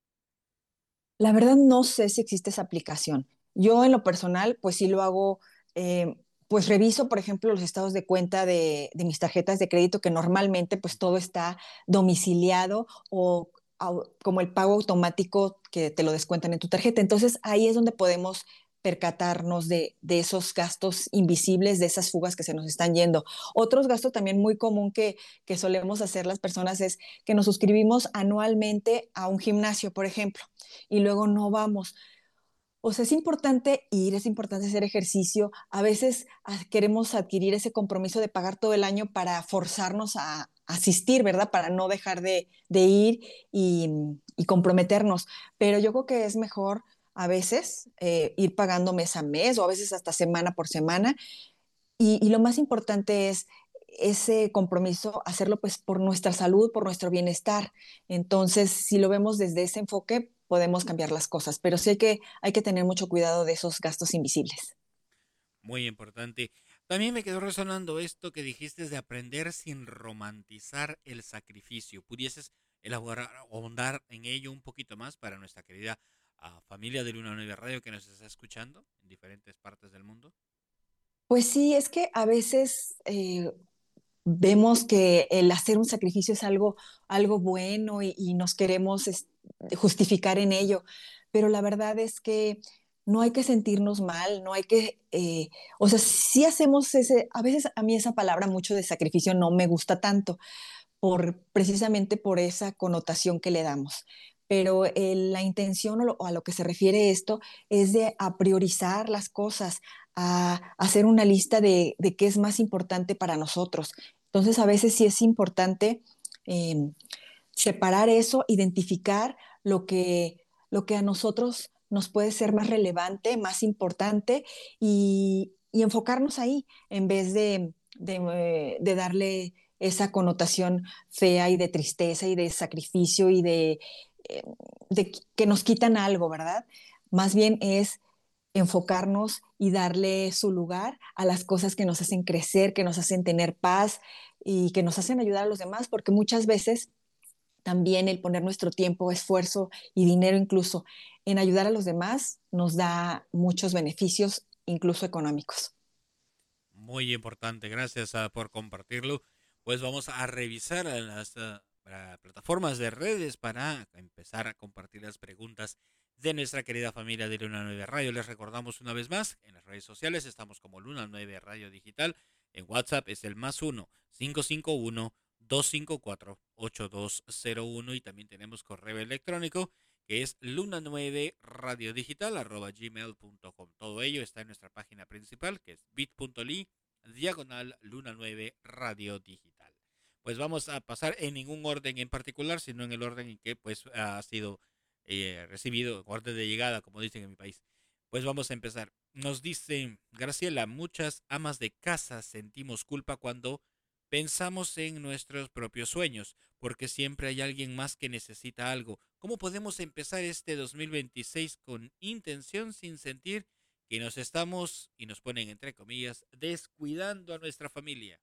La verdad no sé si existe esa aplicación. Yo en lo personal, pues sí lo hago, pues reviso, por ejemplo, los estados de cuenta de mis tarjetas de crédito, que normalmente pues todo está domiciliado o como el pago automático que te lo descuentan en tu tarjeta. Entonces ahí es donde podemos percatarnos de esos gastos invisibles, de esas fugas que se nos están yendo. Otros gastos también muy común que solemos hacer las personas es que nos suscribimos anualmente a un gimnasio, por ejemplo, y luego no vamos. O sea, es importante ir, es importante hacer ejercicio. A veces queremos adquirir ese compromiso de pagar todo el año para forzarnos a asistir, ¿verdad? Para no dejar de ir y comprometernos. Pero yo creo que es mejor a veces ir pagando mes a mes o a veces hasta semana por semana. Y lo más importante es ese compromiso, hacerlo pues por nuestra salud, por nuestro bienestar. Entonces, si lo vemos desde ese enfoque, podemos cambiar las cosas, pero sí hay que tener mucho cuidado de esos gastos invisibles. Muy importante. También me quedó resonando esto que dijiste de aprender sin romantizar el sacrificio. ¿Pudieses elaborar, ahondar en ello un poquito más para nuestra querida familia de Luna 9 Radio que nos está escuchando en diferentes partes del mundo? Pues sí, es que a veces vemos que el hacer un sacrificio es algo bueno y nos queremos justificar en ello, pero la verdad es que no hay que sentirnos mal, no hay que, o sea, sí hacemos a veces a mí esa palabra mucho de sacrificio no me gusta tanto, precisamente por esa connotación que le damos. pero la intención o a lo que se refiere esto es de a priorizar las cosas, a hacer una lista de qué es más importante para nosotros. Entonces, a veces sí es importante separar eso, identificar lo que a nosotros nos puede ser más relevante, más importante y enfocarnos ahí en vez de darle esa connotación fea y de tristeza y de sacrificio y eh, de que nos quitan algo, ¿verdad? Más bien es enfocarnos y darle su lugar a las cosas que nos hacen crecer, que nos hacen tener paz y que nos hacen ayudar a los demás, porque muchas veces también el poner nuestro tiempo, esfuerzo y dinero incluso en ayudar a los demás nos da muchos beneficios, incluso económicos. Muy importante, gracias por compartirlo. Pues vamos a revisar las plataformas de redes para empezar a compartir las preguntas de nuestra querida familia de Luna 9 Radio. Les recordamos una vez más, en las redes sociales estamos como Luna 9 Radio Digital. En WhatsApp es el +1 551 254 8201 y también tenemos correo electrónico que es luna9radiodigital@gmail.com. Todo ello está en nuestra página principal que es bit.ly/luna9 Radio Digital. Pues vamos a pasar en ningún orden en particular, sino en el orden en que pues ha sido recibido, orden de llegada, como dicen en mi país. Pues vamos a empezar. Nos dice Graciela, muchas amas de casa sentimos culpa cuando pensamos en nuestros propios sueños, porque siempre hay alguien más que necesita algo. ¿Cómo podemos empezar este 2026 con intención sin sentir que nos estamos, y nos ponen entre comillas, descuidando a nuestra familia?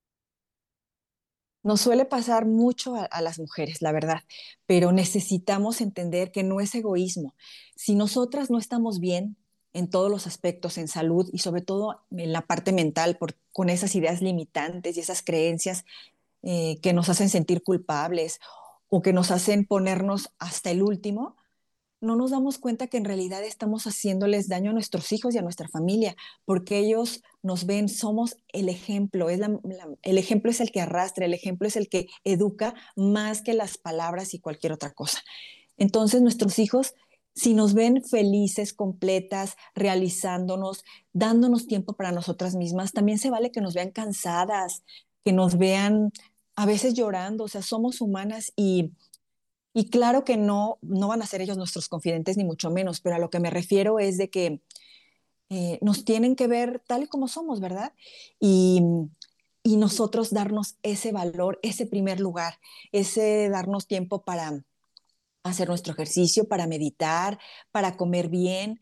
Nos suele pasar mucho a las mujeres, la verdad, pero necesitamos entender que no es egoísmo. Si nosotras no estamos bien en todos los aspectos, en salud y sobre todo en la parte mental, con esas ideas limitantes y esas creencias que nos hacen sentir culpables o que nos hacen ponernos hasta el último, no nos damos cuenta que en realidad estamos haciéndoles daño a nuestros hijos y a nuestra familia, porque ellos nos ven, somos el ejemplo, el ejemplo es el que arrastra, el ejemplo es el que educa más que las palabras y cualquier otra cosa. Entonces nuestros hijos, si nos ven felices, completas, realizándonos, dándonos tiempo para nosotras mismas, también se vale que nos vean cansadas, que nos vean a veces llorando, o sea, somos humanas y claro que no van a ser ellos nuestros confidentes, ni mucho menos, pero a lo que me refiero es de que nos tienen que ver tal y como somos, ¿verdad? Y, y nosotros darnos ese valor, ese primer lugar, ese darnos tiempo para hacer nuestro ejercicio, para meditar, para comer bien.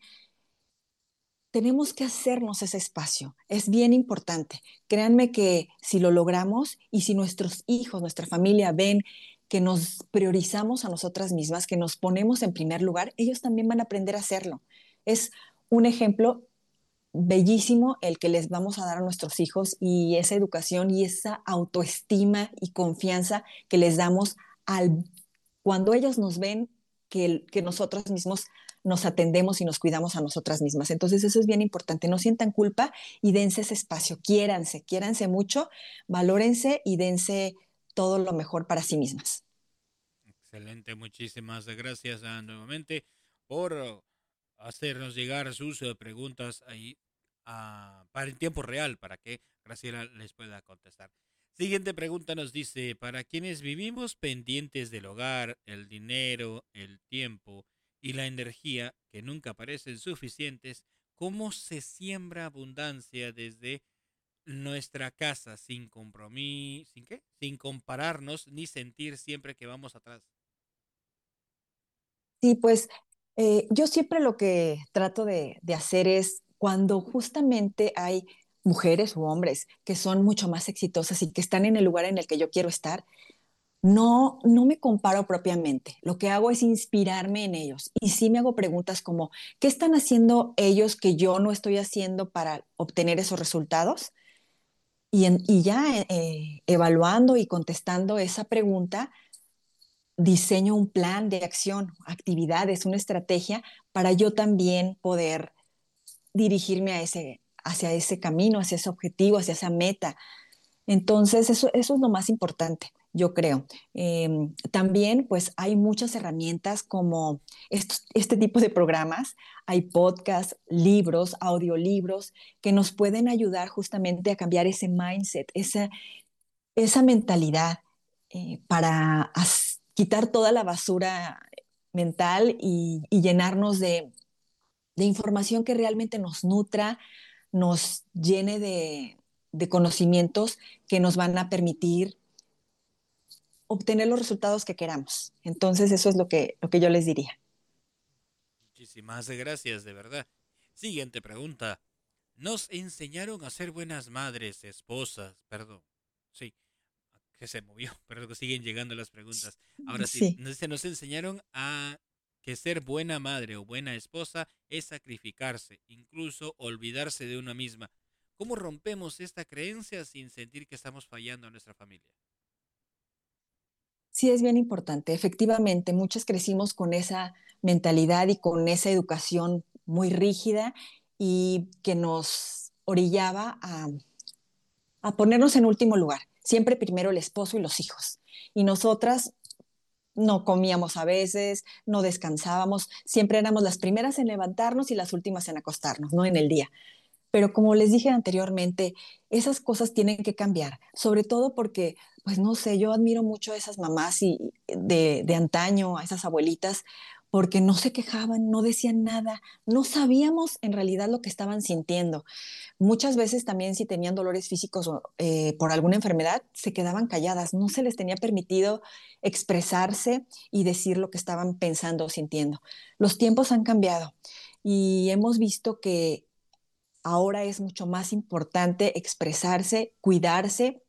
Tenemos que hacernos ese espacio, es bien importante. Créanme que si lo logramos y si nuestros hijos, nuestra familia ven que nos priorizamos a nosotras mismas, que nos ponemos en primer lugar, ellos también van a aprender a hacerlo. Es un ejemplo bellísimo el que les vamos a dar a nuestros hijos y esa educación y esa autoestima y confianza que les damos cuando ellos nos ven que nosotros mismos nos atendemos y nos cuidamos a nosotras mismas. Entonces eso es bien importante, no sientan culpa y dense ese espacio, quiéranse mucho, valórense y dense todo lo mejor para sí mismas. Excelente, muchísimas gracias nuevamente por hacernos llegar sus preguntas ahí para en tiempo real, para que Graciela les pueda contestar. Siguiente pregunta nos dice, para quienes vivimos pendientes del hogar, el dinero, el tiempo y la energía que nunca parecen suficientes, ¿cómo se siembra abundancia desde nuestra casa sin compromiso, sin compararnos ni sentir siempre que vamos atrás? Sí, pues yo siempre lo que trato de hacer es cuando justamente hay mujeres u hombres que son mucho más exitosas y que están en el lugar en el que yo quiero estar, no me comparo propiamente. Lo que hago es inspirarme en ellos. Y sí me hago preguntas como, ¿qué están haciendo ellos que yo no estoy haciendo para obtener esos resultados? Y ya evaluando y contestando esa pregunta, diseño un plan de acción, actividades, una estrategia para yo también poder dirigirme hacia ese camino, hacia ese objetivo, hacia esa meta. Entonces, eso es lo más importante, yo creo. También, pues, hay muchas herramientas como este tipo de programas. Hay podcasts, libros, audiolibros que nos pueden ayudar justamente a cambiar ese mindset, esa mentalidad para quitar toda la basura mental y llenarnos de información que realmente nos nutra, nos llene de conocimientos que nos van a permitir obtener los resultados que queramos. Entonces, eso es lo que yo les diría. Muchísimas gracias, de verdad. Siguiente pregunta. Nos enseñaron a ser buenas madres, esposas, perdón. Sí, que se movió, pero que siguen llegando las preguntas. Ahora sí, nos enseñaron a que ser buena madre o buena esposa es sacrificarse, incluso olvidarse de una misma. ¿Cómo rompemos esta creencia sin sentir que estamos fallando a nuestra familia? Sí, es bien importante. Efectivamente, muchos crecimos con esa mentalidad y con esa educación muy rígida y que nos orillaba a ponernos en último lugar. Siempre primero el esposo y los hijos. Y nosotras no comíamos a veces, no descansábamos, siempre éramos las primeras en levantarnos y las últimas en acostarnos, ¿no? En el día. Pero como les dije anteriormente, esas cosas tienen que cambiar, sobre todo porque, pues no sé, yo admiro mucho a esas mamás de antaño, a esas abuelitas, porque no se quejaban, no decían nada, no sabíamos en realidad lo que estaban sintiendo. Muchas veces también si tenían dolores físicos por alguna enfermedad, se quedaban calladas, no se les tenía permitido expresarse y decir lo que estaban pensando o sintiendo. Los tiempos han cambiado y hemos visto que ahora es mucho más importante expresarse, cuidarse,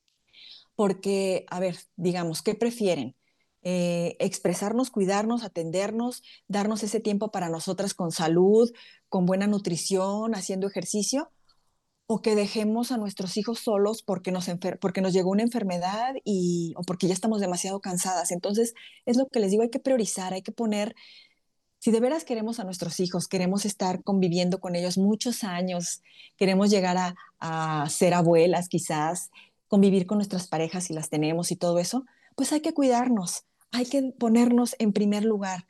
porque, a ver, digamos, ¿qué prefieren? Expresarnos, cuidarnos, atendernos, darnos ese tiempo para nosotras con salud, con buena nutrición, haciendo ejercicio, o que dejemos a nuestros hijos solos porque nos llegó una enfermedad o porque ya estamos demasiado cansadas. Entonces, es lo que les digo, hay que priorizar, hay que poner, si de veras queremos a nuestros hijos, queremos estar conviviendo con ellos muchos años, queremos llegar a ser abuelas quizás, convivir con nuestras parejas si las tenemos y todo eso, pues hay que cuidarnos, hay que ponernos en primer lugar.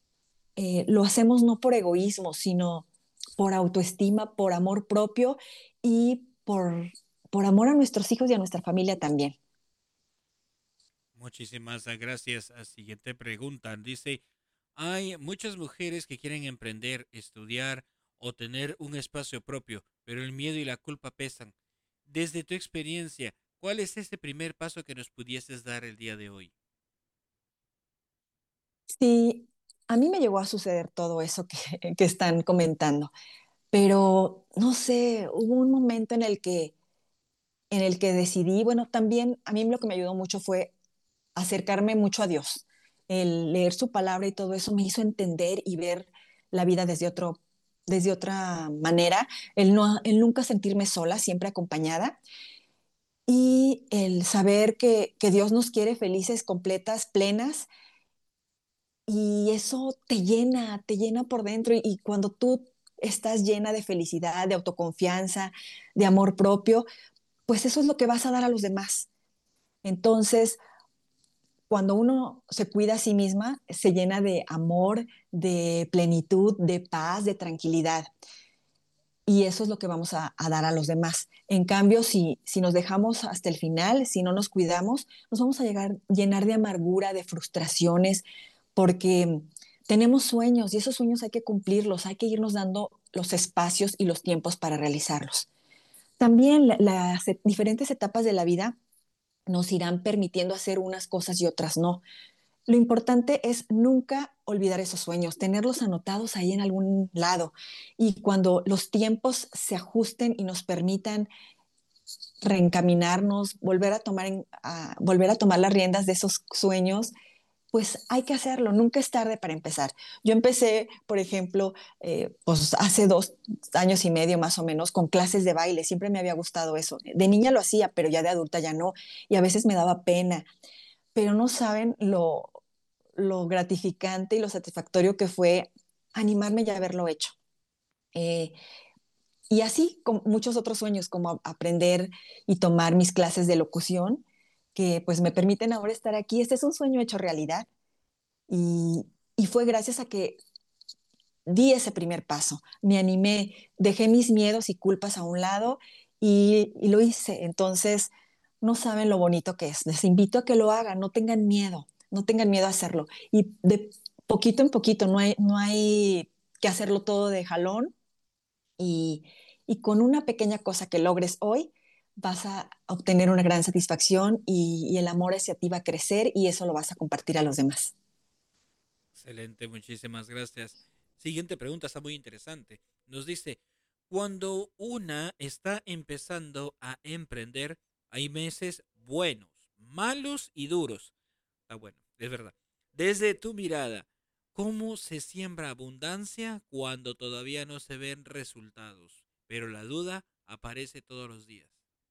Lo hacemos no por egoísmo, sino por autoestima, por amor propio y por amor a nuestros hijos y a nuestra familia también. Muchísimas gracias. Siguiente pregunta. Dice, hay muchas mujeres que quieren emprender, estudiar o tener un espacio propio, pero el miedo y la culpa pesan. Desde tu experiencia, ¿cuál es ese primer paso que nos pudieses dar el día de hoy? Sí, a mí me llegó a suceder todo eso que están comentando, pero no sé, hubo un momento en el que decidí, bueno, también a mí lo que me ayudó mucho fue acercarme mucho a Dios. El leer su palabra y todo eso me hizo entender y ver la vida desde otra manera, el nunca sentirme sola, siempre acompañada, y el saber que Dios nos quiere felices, completas, plenas, y eso te llena por dentro, y cuando tú estás llena de felicidad, de autoconfianza, de amor propio, pues eso es lo que vas a dar a los demás. Entonces, cuando uno se cuida a sí misma, se llena de amor, de plenitud, de paz, de tranquilidad. Y eso es lo que vamos a dar a los demás. En cambio, si nos dejamos hasta el final, si no nos cuidamos, nos vamos a llenar de amargura, de frustraciones, porque tenemos sueños y esos sueños hay que cumplirlos, hay que irnos dando los espacios y los tiempos para realizarlos. También las diferentes etapas de la vida nos irán permitiendo hacer unas cosas y otras no. Lo importante es nunca olvidar esos sueños, tenerlos anotados ahí en algún lado. Y cuando los tiempos se ajusten y nos permitan reencaminarnos, volver a tomar las riendas de esos sueños, pues hay que hacerlo, nunca es tarde para empezar. Yo empecé, por ejemplo, pues hace 2 años y medio más o menos, con clases de baile, siempre me había gustado eso. De niña lo hacía, pero ya de adulta ya no, y a veces me daba pena, pero no saben lo gratificante y lo satisfactorio que fue animarme ya a haberlo hecho. Eh, y así con muchos otros sueños, como aprender y tomar mis clases de locución, que pues me permiten ahora estar aquí. Este es un sueño hecho realidad y fue gracias a que di ese primer paso, me animé, dejé mis miedos y culpas a un lado y lo hice. Entonces, no saben lo bonito que es. Les invito a que lo hagan, no tengan miedo, no tengan miedo a hacerlo. Y de poquito en poquito, no hay que hacerlo todo de jalón y, y con una pequeña cosa que logres hoy, vas a obtener una gran satisfacción y el amor hacia ti va a crecer y eso lo vas a compartir a los demás. Excelente, muchísimas gracias. Siguiente pregunta, está muy interesante. Nos dice, cuando una está empezando a emprender, hay meses buenos, malos y duros. Está bueno, es verdad. Desde tu mirada, ¿cómo se siembra abundancia cuando todavía no se ven resultados, pero la duda aparece todos los días?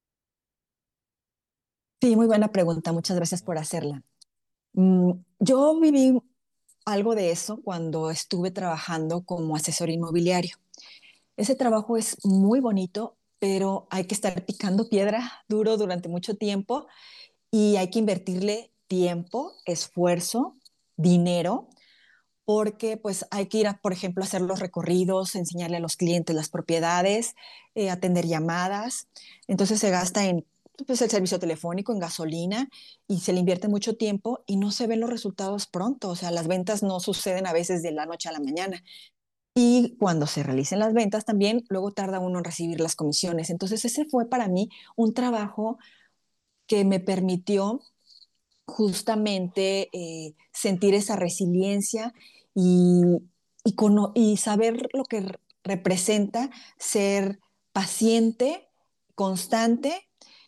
Sí, muy buena pregunta, muchas gracias por hacerla. Yo viví algo de eso cuando estuve trabajando como asesor inmobiliario. Ese trabajo es muy bonito, pero hay que estar picando piedra duro durante mucho tiempo y hay que invertirle tiempo, esfuerzo, dinero, porque pues hay que ir a, por ejemplo, hacer los recorridos, enseñarle a los clientes las propiedades, atender llamadas. Entonces se gasta en pues, el servicio telefónico, en gasolina, y se le invierte mucho tiempo y no se ven los resultados pronto. O sea, las ventas no suceden a veces de la noche a la mañana. Y cuando se realicen las ventas también, luego tarda uno en recibir las comisiones. Entonces ese fue para mí un trabajo que me permitió justamente sentir esa resiliencia y, y saber lo que representa ser paciente, constante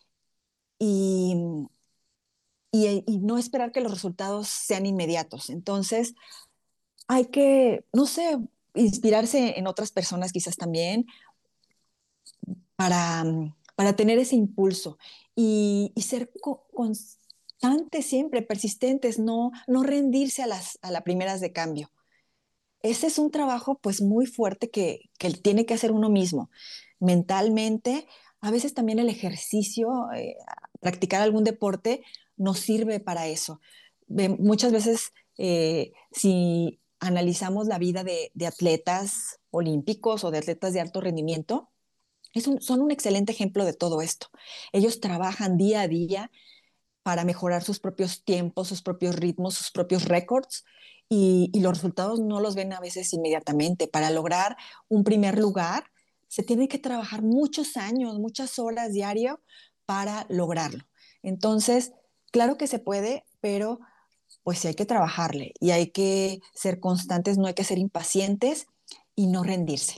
y, y no esperar que los resultados sean inmediatos. Entonces, hay que, no sé, inspirarse en otras personas quizás también para tener ese impulso y ser constantes siempre, persistentes, no rendirse a las primeras de cambio. Ese es un trabajo pues muy fuerte que tiene que hacer uno mismo, mentalmente. A veces también el ejercicio, practicar algún deporte nos sirve para eso. Muchas veces, si analizamos la vida de atletas olímpicos o de atletas de alto rendimiento, son un excelente ejemplo de todo esto. Ellos trabajan día a día para mejorar sus propios tiempos, sus propios ritmos, sus propios récords y los resultados no los ven a veces inmediatamente. Para lograr un primer lugar se tiene que trabajar muchos años, muchas horas diario para lograrlo. Entonces, claro que se puede, pero pues sí hay que trabajarle y hay que ser constantes, no hay que ser impacientes y no rendirse.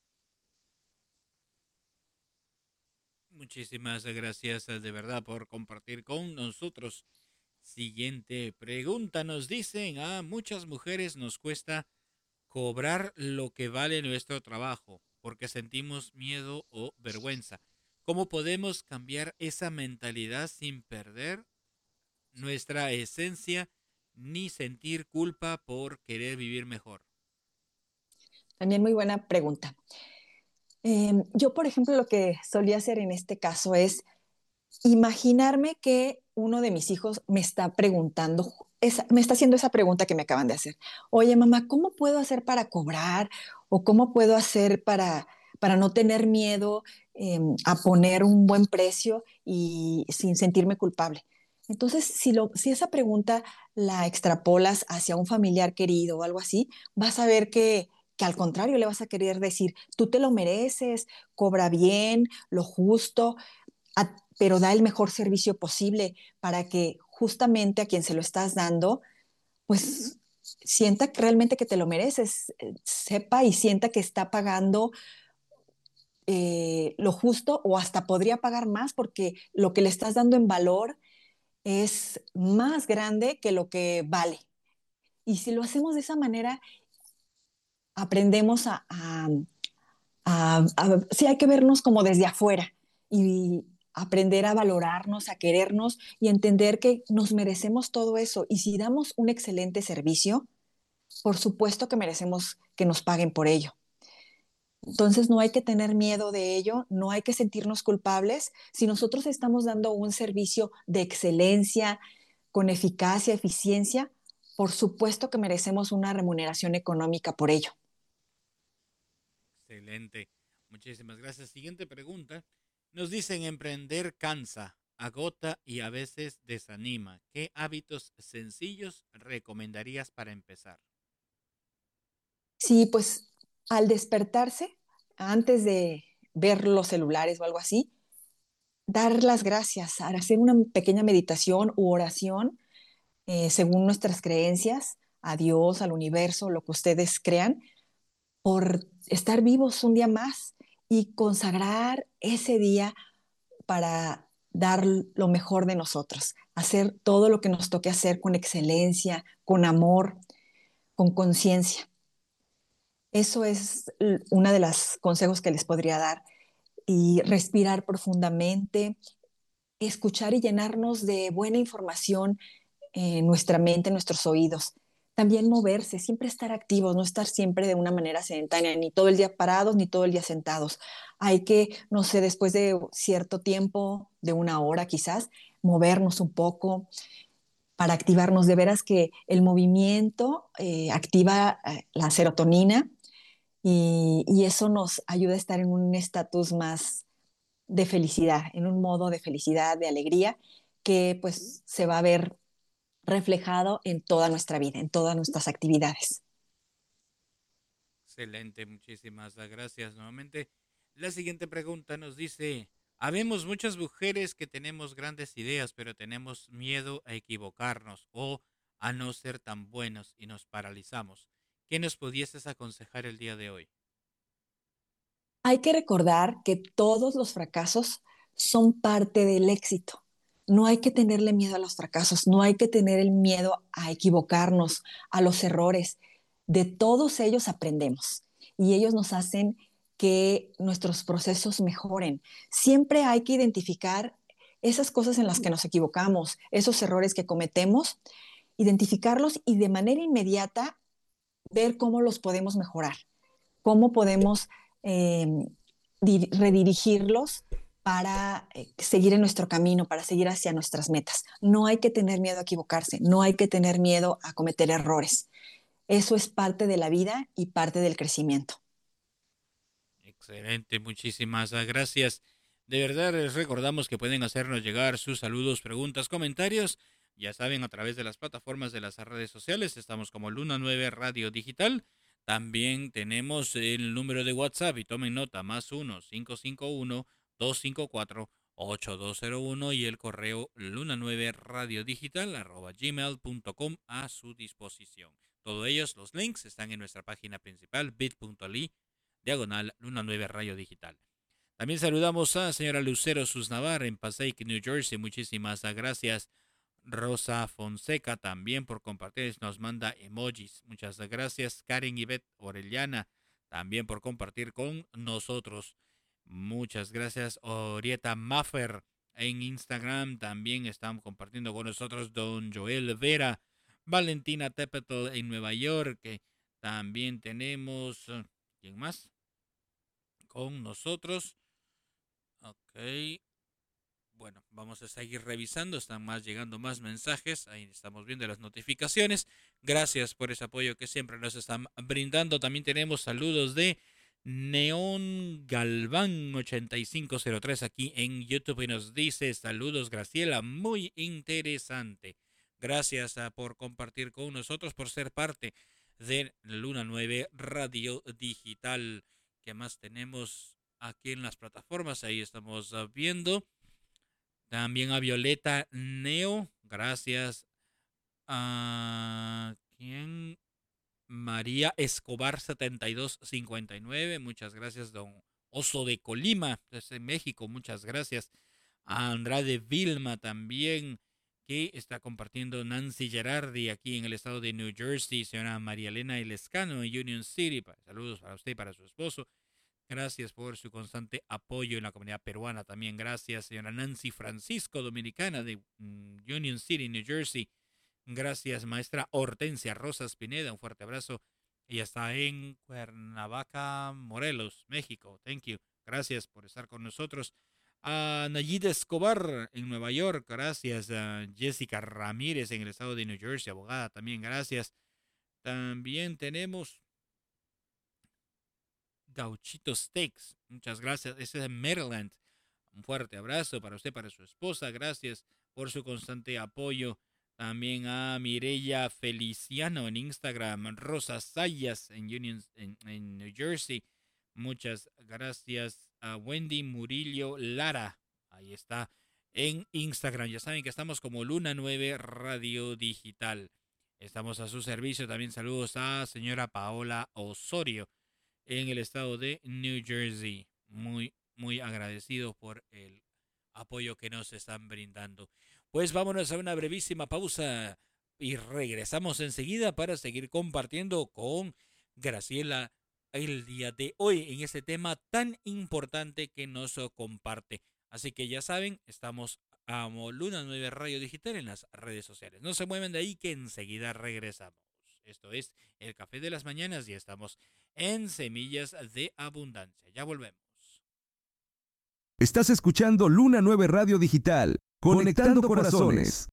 Muchísimas gracias de verdad por compartir con nosotros. Siguiente pregunta, nos dicen, a muchas mujeres nos cuesta cobrar lo que vale nuestro trabajo porque sentimos miedo o vergüenza. ¿Cómo podemos cambiar esa mentalidad sin perder nuestra esencia ni sentir culpa por querer vivir mejor? También muy buena pregunta. Yo, por ejemplo, lo que solía hacer en este caso es imaginarme que uno de mis hijos me está preguntando, me está haciendo esa pregunta que me acaban de hacer. Oye, mamá, ¿cómo puedo hacer para cobrar? ¿O cómo puedo hacer para no tener miedo a poner un buen precio y sin sentirme culpable? Entonces, si esa pregunta la extrapolas hacia un familiar querido o algo así, vas a ver que al contrario le vas a querer decir, tú te lo mereces, cobra bien, lo justo, pero da el mejor servicio posible para que justamente a quien se lo estás dando, pues sienta realmente que te lo mereces, sepa y sienta que está pagando lo justo o hasta podría pagar más porque lo que le estás dando en valor es más grande que lo que vale. Y si lo hacemos de esa manera, aprendemos sí hay que vernos como desde afuera y aprender a valorarnos, a querernos y entender que nos merecemos todo eso. Y si damos un excelente servicio, por supuesto que merecemos que nos paguen por ello. Entonces no hay que tener miedo de ello, no hay que sentirnos culpables. Si nosotros estamos dando un servicio de excelencia, con eficacia, eficiencia, por supuesto que merecemos una remuneración económica por ello. Excelente. Muchísimas gracias. Siguiente pregunta. Nos dicen emprender cansa, agota y a veces desanima. ¿Qué hábitos sencillos recomendarías para empezar? Sí, pues al despertarse, antes de ver los celulares o algo así, dar las gracias, hacer una pequeña meditación u oración según nuestras creencias, a Dios, al universo, lo que ustedes crean, por estar vivos un día más y consagrar ese día para dar lo mejor de nosotros, hacer todo lo que nos toque hacer con excelencia, con amor, con conciencia. Eso es una de los consejos que les podría dar. Y respirar profundamente, escuchar y llenarnos de buena información en nuestra mente, en nuestros oídos. También moverse, siempre estar activos, no estar siempre de una manera sedentaria, ni todo el día parados, ni todo el día sentados. Hay que, no sé, después de cierto tiempo, de una hora quizás, movernos un poco para activarnos. De veras que el movimiento activa la serotonina y eso nos ayuda a estar en un estatus más de felicidad, en un modo de felicidad, de alegría, que pues se va a ver reflejado en toda nuestra vida, en todas nuestras actividades. Excelente, muchísimas gracias nuevamente. La siguiente pregunta nos dice, habemos muchas mujeres que tenemos grandes ideas, pero tenemos miedo a equivocarnos o a no ser tan buenos y nos paralizamos. ¿Qué nos pudieses aconsejar el día de hoy? Hay que recordar que todos los fracasos son parte del éxito. No hay que tenerle miedo a los fracasos, no hay que tener el miedo a equivocarnos, a los errores. De todos ellos aprendemos y ellos nos hacen que nuestros procesos mejoren. Siempre hay que identificar esas cosas en las que nos equivocamos, esos errores que cometemos, identificarlos y de manera inmediata ver cómo los podemos mejorar, cómo podemos eh, redirigirlos para seguir en nuestro camino, para seguir hacia nuestras metas. No hay que tener miedo a equivocarse, no hay que tener miedo a cometer errores. Eso es parte de la vida y parte del crecimiento. Excelente, muchísimas gracias. De verdad les recordamos que pueden hacernos llegar sus saludos, preguntas, comentarios. Ya saben, a través de las plataformas de las redes sociales, estamos como Luna 9 Radio Digital. También tenemos el número de WhatsApp y tomen nota, +1 551 254 8201 y el correo luna9radiodigital@gmail.com a su disposición. Todos ellos, los links, están en nuestra página principal, bit.ly/Luna 9 Radio Digital. También saludamos a señora Lucero Susnavar en Passaic, New Jersey. Muchísimas gracias. Rosa Fonseca también por compartir, nos manda emojis. Muchas gracias. Karen Ivette Orellana también por compartir con nosotros. Muchas gracias. Orieta Maffer en Instagram también están compartiendo con nosotros. Don Joel Vera, Valentina Tepetel en Nueva York. También tenemos, ¿quién más? Con nosotros. Ok. Bueno, vamos a seguir revisando, están llegando más mensajes, ahí estamos viendo las notificaciones. Gracias por ese apoyo que siempre nos están brindando. También tenemos saludos de Neón Galván 8503 aquí en YouTube y nos dice, saludos Graciela, muy interesante. Gracias por compartir con nosotros, por ser parte de Luna 9 Radio Digital. ¿Qué más tenemos aquí en las plataformas? Ahí estamos viendo. También a Violeta Neo, gracias a ¿quién? María Escobar 7259, muchas gracias. Don Oso de Colima, desde México, muchas gracias. A Andrade Vilma también, que está compartiendo. Nancy Gerardi aquí en el estado de New Jersey. Señora María Elena Elescano en Union City, saludos para usted y para su esposo. Gracias por su constante apoyo en la comunidad peruana. También gracias, señora Nancy Francisco, dominicana de Union City, New Jersey. Gracias, maestra Hortensia Rosas Pineda. Un fuerte abrazo. Ella está en Cuernavaca, Morelos, México. Thank you. Gracias por estar con nosotros. A Nayida Escobar en Nueva York, gracias. A Jessica Ramírez en el estado de New Jersey, abogada, también gracias. También tenemos Gauchito Steaks, muchas gracias. Ese es de Maryland. Un fuerte abrazo para usted, para su esposa. Gracias por su constante apoyo. También a Mireya Feliciano en Instagram. Rosa Sayas en New Jersey. Muchas gracias. A Wendy Murillo Lara. Ahí está en Instagram. Ya saben que estamos como Luna 9 Radio Digital. Estamos a su servicio. También saludos a señora Paola Osorio en el estado de New Jersey. Muy agradecidos por el apoyo que nos están brindando. Pues vámonos a una brevísima pausa y regresamos enseguida para seguir compartiendo con Graciela el día de hoy en este tema tan importante que nos comparte. Así que ya saben, estamos a Luna 9 Radio Digital en las redes sociales. No se mueven de ahí que enseguida regresamos. Esto es el Café de las Mañanas y estamos en Semillas de Abundancia. Ya volvemos. Estás escuchando Luna 9 Radio Digital, conectando corazones.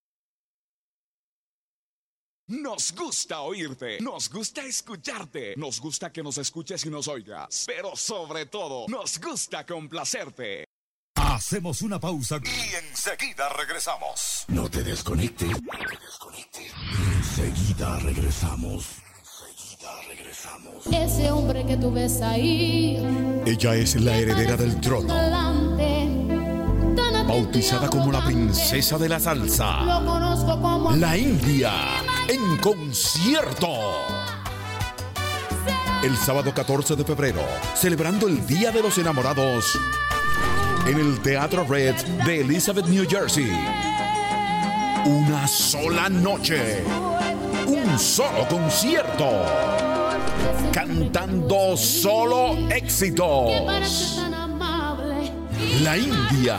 Nos gusta oírte, nos gusta escucharte, nos gusta que nos escuches y nos oigas, pero sobre todo, nos gusta complacerte. Hacemos una pausa y enseguida regresamos. No te desconectes. Enseguida regresamos. Ese hombre que tú ves ahí. Ella es la heredera del trono, bautizada como la princesa de la salsa, Lo conozco como la India, en concierto. El sábado 14 de febrero, celebrando el Día de los Enamorados, en el Teatro Red de Elizabeth, New Jersey. Una sola noche, un solo concierto, cantando solo éxitos. La India.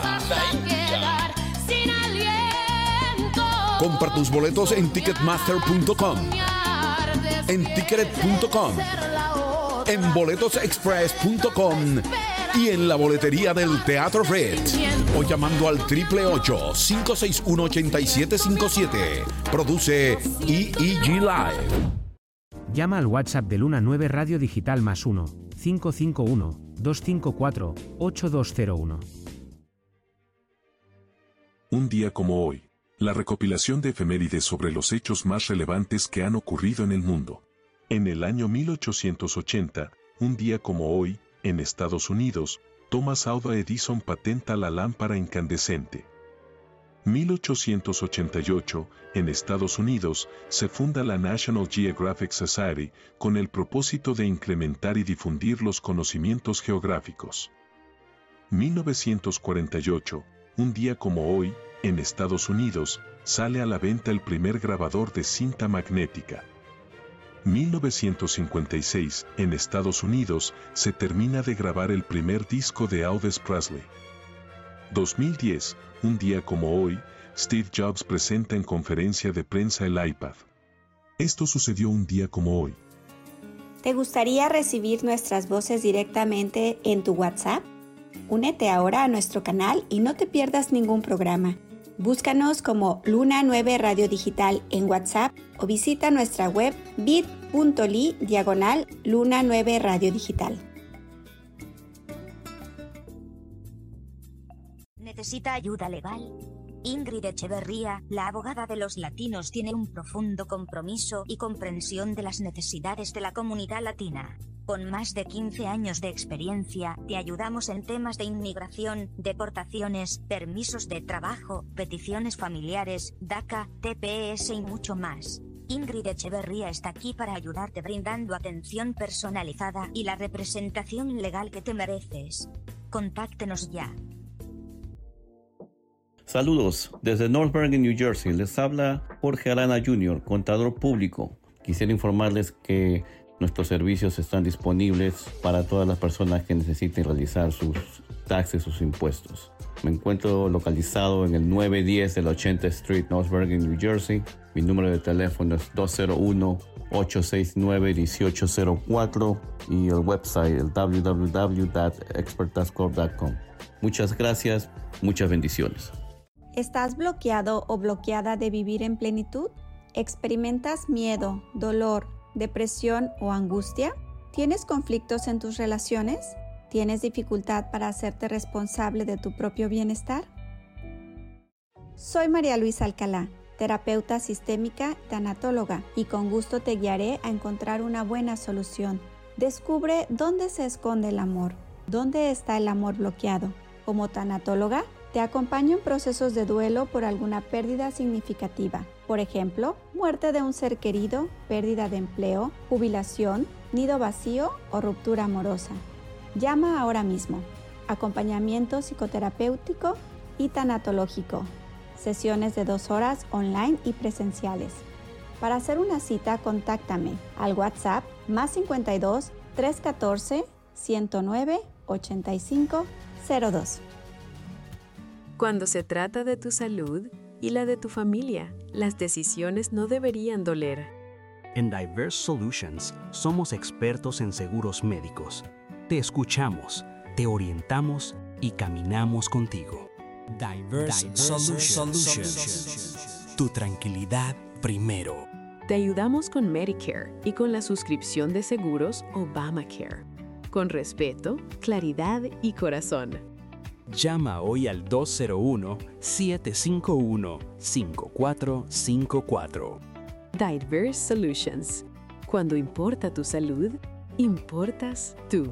Compra tus boletos en Ticketmaster.com, en Ticket.com, en boletosexpress.com y en la boletería del Teatro Red. O llamando al 888-561-8757. Produce EEG Live. Llama al WhatsApp de Luna 9 Radio Digital +1 551 254 8201. Un día como hoy, la recopilación de efemérides sobre los hechos más relevantes que han ocurrido en el mundo. En el año 1880, un día como hoy, en Estados Unidos, Thomas Alva Edison patenta la lámpara incandescente. 1888, en Estados Unidos, se funda la National Geographic Society con el propósito de incrementar y difundir los conocimientos geográficos. 1948, un día como hoy, en Estados Unidos, sale a la venta el primer grabador de cinta magnética. 1956, en Estados Unidos, se termina de grabar el primer disco de Elvis Presley. 2010, un día como hoy, Steve Jobs presenta en conferencia de prensa el iPad. Esto sucedió un día como hoy. ¿Te gustaría recibir nuestras voces directamente en tu WhatsApp? Únete ahora a nuestro canal y no te pierdas ningún programa. Búscanos como Luna 9 Radio Digital en WhatsApp o visita nuestra web bit.ly/Luna 9 Radio Digital. ¿Necesita ayuda legal? Ingrid Echeverría, la abogada de los latinos, tiene un profundo compromiso y comprensión de las necesidades de la comunidad latina. Con más de 15 años de experiencia, te ayudamos en temas de inmigración, deportaciones, permisos de trabajo, peticiones familiares, DACA, TPS y mucho más. Ingrid Echeverría está aquí para ayudarte brindando atención personalizada y la representación legal que te mereces. Contáctenos ya. Saludos, desde North Bergen, New Jersey, les habla Jorge Arana Jr., contador público. Quisiera informarles que nuestros servicios están disponibles para todas las personas que necesiten realizar sus taxes, sus impuestos. Me encuentro localizado en el 910 de la 80th Street, North Bergen, New Jersey. Mi número de teléfono es 869-1804 y el website el www.expertascorp.com. Muchas gracias, muchas bendiciones. ¿Estás bloqueado o bloqueada de vivir en plenitud? ¿Experimentas miedo, dolor, depresión o angustia? ¿Tienes conflictos en tus relaciones? ¿Tienes dificultad para hacerte responsable de tu propio bienestar? Soy María Luisa Alcalá, terapeuta sistémica, tanatóloga, y con gusto te guiaré a encontrar una buena solución. Descubre dónde se esconde el amor, dónde está el amor bloqueado. Como tanatóloga, te acompaño en procesos de duelo por alguna pérdida significativa. Por ejemplo, muerte de un ser querido, pérdida de empleo, jubilación, nido vacío o ruptura amorosa. Llama ahora mismo. Acompañamiento psicoterapéutico y tanatológico. Sesiones de 2 horas online y presenciales. Para hacer una cita, contáctame al WhatsApp +52 314 109 85 02. Cuando se trata de tu salud y la de tu familia, las decisiones no deberían doler. En Diverse Solutions somos expertos en seguros médicos. Te escuchamos, te orientamos y caminamos contigo. Diverse Solutions. Tu tranquilidad primero. Te ayudamos con Medicare y con la suscripción de seguros Obamacare. Con respeto, claridad y corazón. Llama hoy al 201-751-5454. Diverse Solutions. Cuando importa tu salud, importas tú.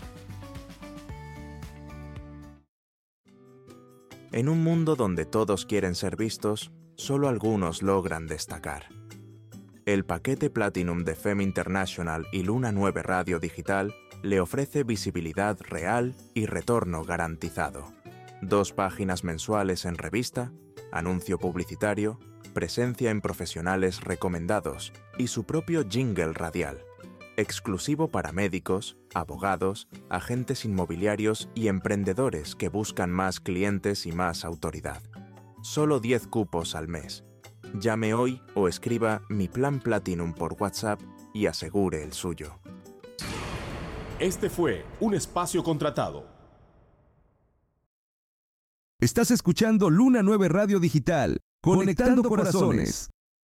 En un mundo donde todos quieren ser vistos, solo algunos logran destacar. El paquete Platinum de FEM International y Luna 9 Radio Digital le ofrece visibilidad real y retorno garantizado. 2 páginas mensuales en revista, anuncio publicitario, presencia en profesionales recomendados y su propio jingle radial, exclusivo para médicos, abogados, agentes inmobiliarios y emprendedores que buscan más clientes y más autoridad. Solo 10 cupos al mes. Llame hoy o escriba Mi Plan Platinum por WhatsApp y asegure el suyo. Este fue un espacio contratado. Estás escuchando Luna 9 Radio Digital, conectando corazones.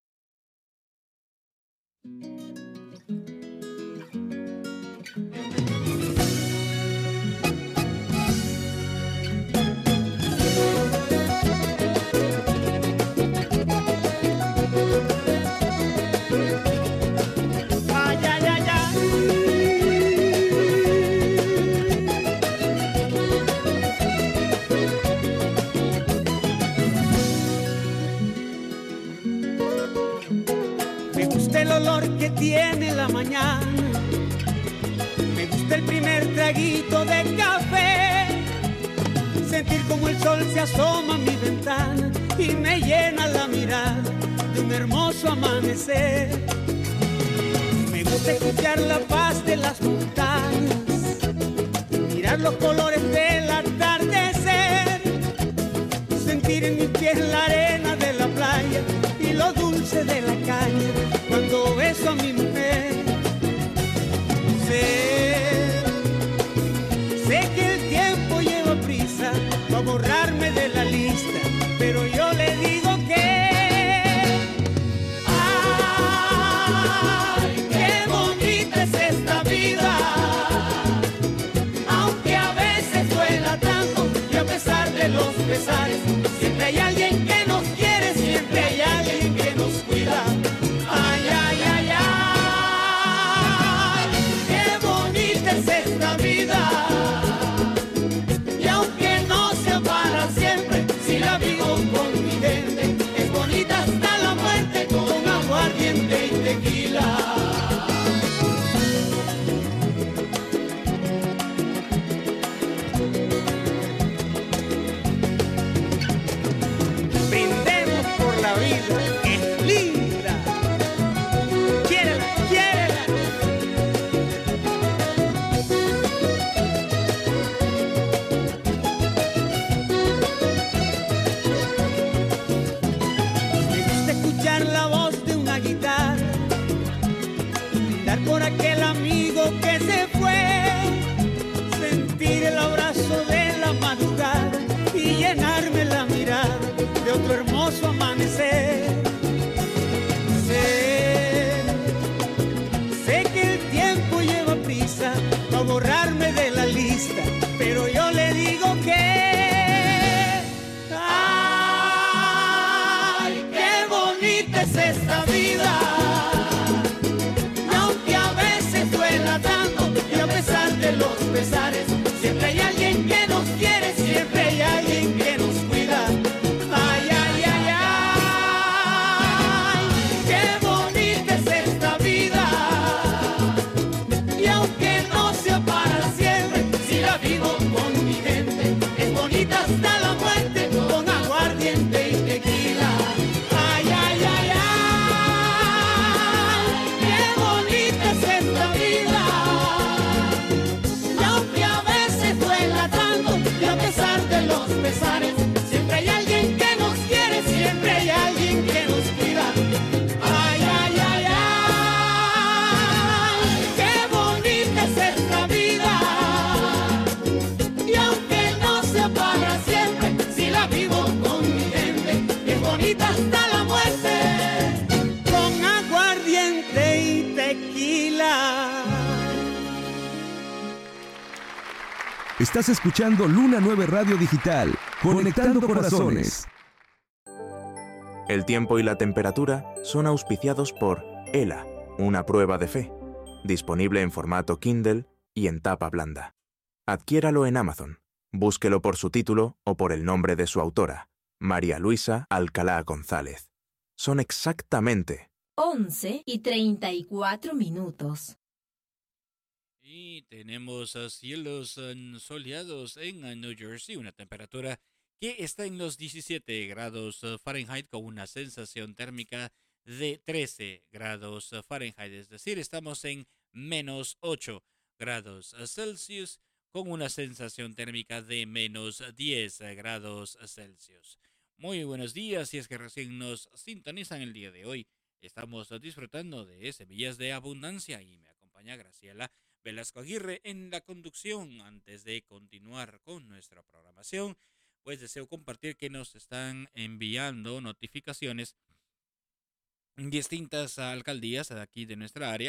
El olor que tiene la mañana, me gusta el primer traguito de café, sentir como el sol se asoma a mi ventana y me llena la mirada de un hermoso amanecer. Me gusta escuchar la paz de las montañas, mirar los colores del atardecer, sentir en mis pies la arena de la playa y lo dulce de la caña cuando beso a mi mujer. Sé que el tiempo lleva prisa para borrarme de la lista, pero yo le digo que ¡ay, qué bonita es esta vida! Aunque a veces duela tanto y a pesar de los pesares, siempre hay alguien que nos quiere, siempre hay alguien que nos cuida. Ay, ay, ay, ay, qué bonita es esta vida. pesares, siempre hay alguien que nos quiere, siempre hay alguien que nos cuida. Ay, ay, ay, ay, qué bonita es esta vida. Y aunque no sea para siempre, si la vivo con mi gente, es bonita hasta la muerte, con aguardiente y tequila. Ay, ay, ay, ay, qué bonita es esta vida. Y aunque a veces duela tanto, y a pesar de los pesares, siempre hay alguien que nos quiere, siempre hay alguien que nos cuida. Ay, ay, ay, ay, qué bonita es esta vida. Y aunque no sea para siempre, si la vivo con mi gente, es bonita hasta la muerte, con aguardiente y tequila. Estás escuchando Luna 9 Radio Digital, conectando corazones. El tiempo y la temperatura son auspiciados por ELA, una prueba de fe, disponible en formato Kindle y en tapa blanda. Adquiéralo en Amazon. Búsquelo por su título o por el nombre de su autora, María Luisa Alcalá González. Son exactamente 11:34. Y tenemos cielos soleados en New Jersey, una temperatura que está en los 17 grados Fahrenheit con una sensación térmica de 13 grados Fahrenheit. Es decir, estamos en menos 8 grados Celsius con una sensación térmica de menos 10 grados Celsius. Muy buenos días, si es que recién nos sintonizan el día de hoy. Estamos disfrutando de Semillas de Abundancia y me acompaña Graciela Velasco Aguirre en la conducción. Antes de continuar con nuestra programación, pues deseo compartir que nos están enviando notificaciones en distintas alcaldías de aquí de nuestra área,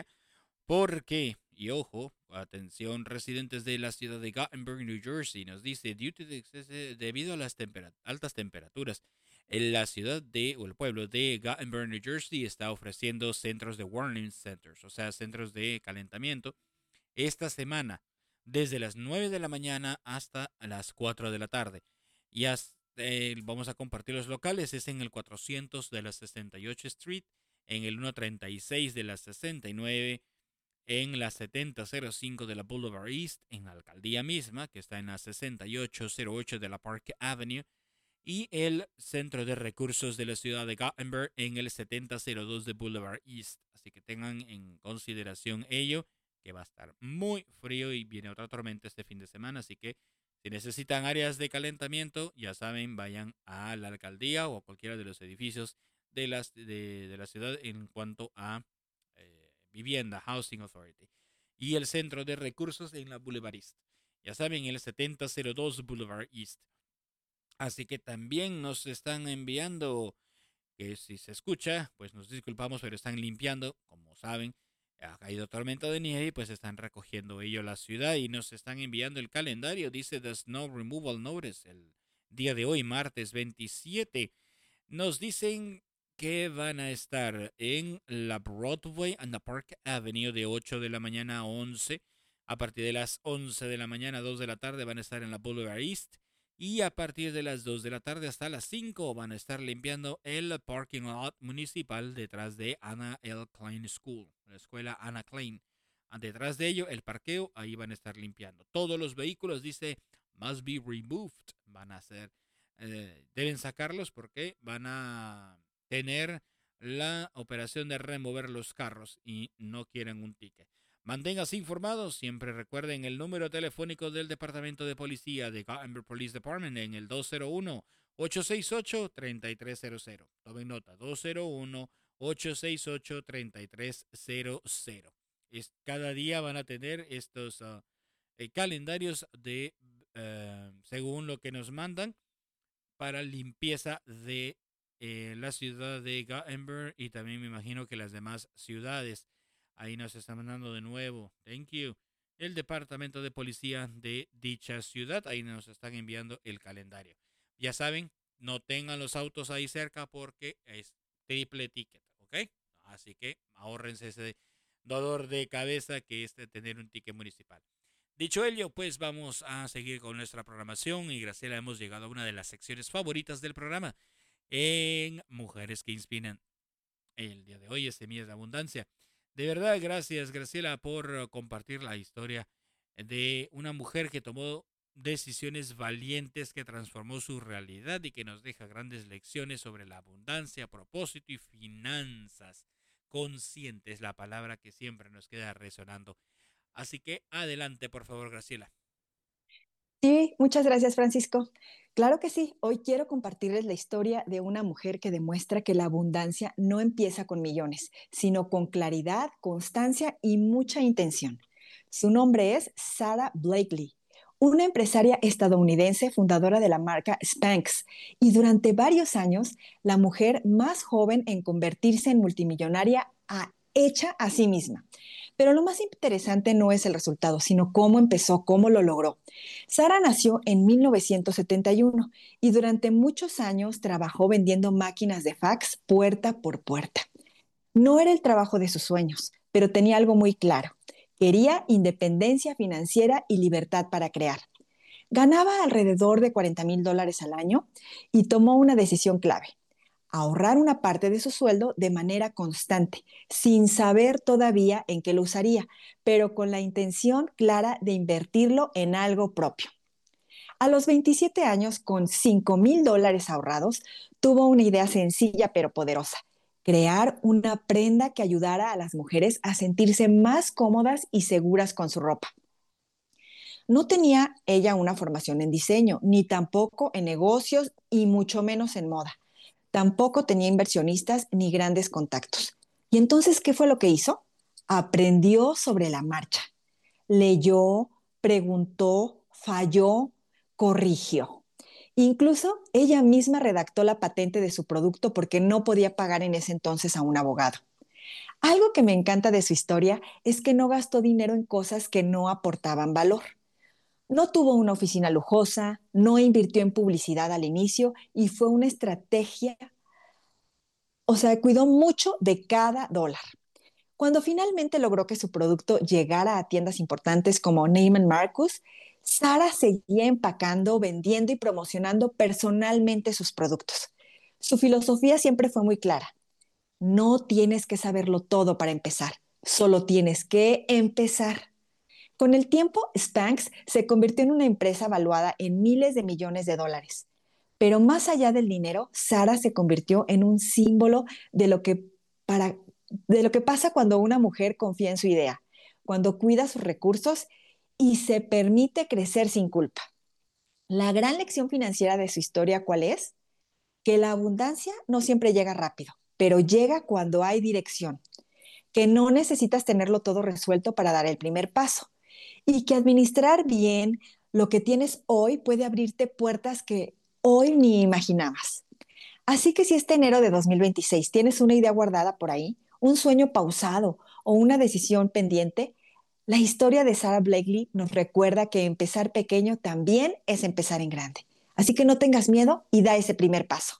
porque, y ojo, atención residentes de la ciudad de Gothenburg, New Jersey, nos dice, debido a las altas temperaturas, en la ciudad o el pueblo de Gothenburg, New Jersey, está ofreciendo centros de warming centers, o sea, centros de calentamiento, esta semana, desde las 9 de la mañana hasta las 4 de la tarde. Y vamos a compartir los locales, es en el 400 de la 68 Street, en el 136 de la 69, en la 7005 de la Boulevard East, en la alcaldía misma, que está en la 6808 de la Park Avenue, y el Centro de Recursos de la ciudad de Gothenburg en el 7002 de Boulevard East. Así que tengan en consideración ello, que va a estar muy frío y viene otra tormenta este fin de semana, así que si necesitan áreas de calentamiento, ya saben, vayan a la alcaldía o a cualquiera de los edificios de la ciudad en cuanto a vivienda, Housing Authority. Y el Centro de Recursos en la Boulevard East. Ya saben, el 7002 Boulevard East. Así que también nos están enviando, que si se escucha, pues nos disculpamos, pero están limpiando, como saben. Ha caído tormenta de nieve y pues están recogiendo ello la ciudad y nos están enviando el calendario. Dice The Snow Removal Notice, el día de hoy, martes 27. Nos dicen que van a estar en la Broadway and the Park Avenue de 8 de la mañana a 11. A partir de las 11 de la mañana a 2 de la tarde van a estar en la Boulevard East. Y a partir de las 2 de la tarde hasta las 5 van a estar limpiando el parking lot municipal detrás de Anna L. Klein School, la escuela Anna Klein. Detrás de ello, el parqueo, ahí van a estar limpiando. Todos los vehículos, dice, must be removed. Van a ser, deben sacarlos porque van a tener la operación de remover los carros y no quieren un ticket. Manténgase informados, siempre recuerden el número telefónico del Departamento de Policía de Gothenburg Police Department en el 201-868-3300. Tomen nota, 201-868-3300. Cada día van a tener estos calendarios de según lo que nos mandan para limpieza de la ciudad de Gothenburg y también me imagino que las demás ciudades. Ahí nos están mandando de nuevo, thank you, el Departamento de Policía de dicha ciudad. Ahí nos están enviando el calendario. Ya saben, no tengan los autos ahí cerca porque es triple ticket, ¿ok? Así que ahórrense ese dolor de cabeza que es de tener un ticket municipal. Dicho ello, pues vamos a seguir con nuestra programación y Graciela, hemos llegado a una de las secciones favoritas del programa en Mujeres que Inspiran. El día de hoy es Semillas de Abundancia. De verdad, gracias Graciela por compartir la historia de una mujer que tomó decisiones valientes, que transformó su realidad y que nos deja grandes lecciones sobre la abundancia, propósito y finanzas conscientes, la palabra que siempre nos queda resonando. Así que adelante, por favor, Graciela. Sí, muchas gracias, Francisco. Claro que sí, hoy quiero compartirles la historia de una mujer que demuestra que la abundancia no empieza con millones, sino con claridad, constancia y mucha intención. Su nombre es Sara Blakely, una empresaria estadounidense fundadora de la marca Spanx y durante varios años la mujer más joven en convertirse en multimillonaria hecha a sí misma. Pero lo más interesante no es el resultado, sino cómo empezó, cómo lo logró. Sara nació en 1971 y durante muchos años trabajó vendiendo máquinas de fax puerta por puerta. No era el trabajo de sus sueños, pero tenía algo muy claro. Quería independencia financiera y libertad para crear. Ganaba alrededor de $40,000 al año y tomó una decisión clave: ahorrar una parte de su sueldo de manera constante, sin saber todavía en qué lo usaría, pero con la intención clara de invertirlo en algo propio. A los 27 años, con $5,000 ahorrados, tuvo una idea sencilla pero poderosa: crear una prenda que ayudara a las mujeres a sentirse más cómodas y seguras con su ropa. No tenía ella una formación en diseño, ni tampoco en negocios y mucho menos en moda. Tampoco tenía inversionistas ni grandes contactos. ¿Y entonces qué fue lo que hizo? Aprendió sobre la marcha. Leyó, preguntó, falló, corrigió. Incluso ella misma redactó la patente de su producto porque no podía pagar en ese entonces a un abogado. Algo que me encanta de su historia es que no gastó dinero en cosas que no aportaban valor. No tuvo una oficina lujosa, no invirtió en publicidad al inicio y fue una estrategia, cuidó mucho de cada dólar. Cuando finalmente logró que su producto llegara a tiendas importantes como Neiman Marcus, Sara seguía empacando, vendiendo y promocionando personalmente sus productos. Su filosofía siempre fue muy clara: no tienes que saberlo todo para empezar, solo tienes que empezar. Con el tiempo, Spanx se convirtió en una empresa valuada en miles de millones de dólares. Pero más allá del dinero, Sara se convirtió en un símbolo de lo que pasa cuando una mujer confía en su idea, cuando cuida sus recursos y se permite crecer sin culpa. La gran lección financiera de su historia, ¿cuál es? Que la abundancia no siempre llega rápido, pero llega cuando hay dirección. Que no necesitas tenerlo todo resuelto para dar el primer paso. Y que administrar bien lo que tienes hoy puede abrirte puertas que hoy ni imaginabas. Así que si este enero de 2026 tienes una idea guardada por ahí, un sueño pausado o una decisión pendiente, la historia de Sara Blakely nos recuerda que empezar pequeño también es empezar en grande. Así que no tengas miedo y da ese primer paso.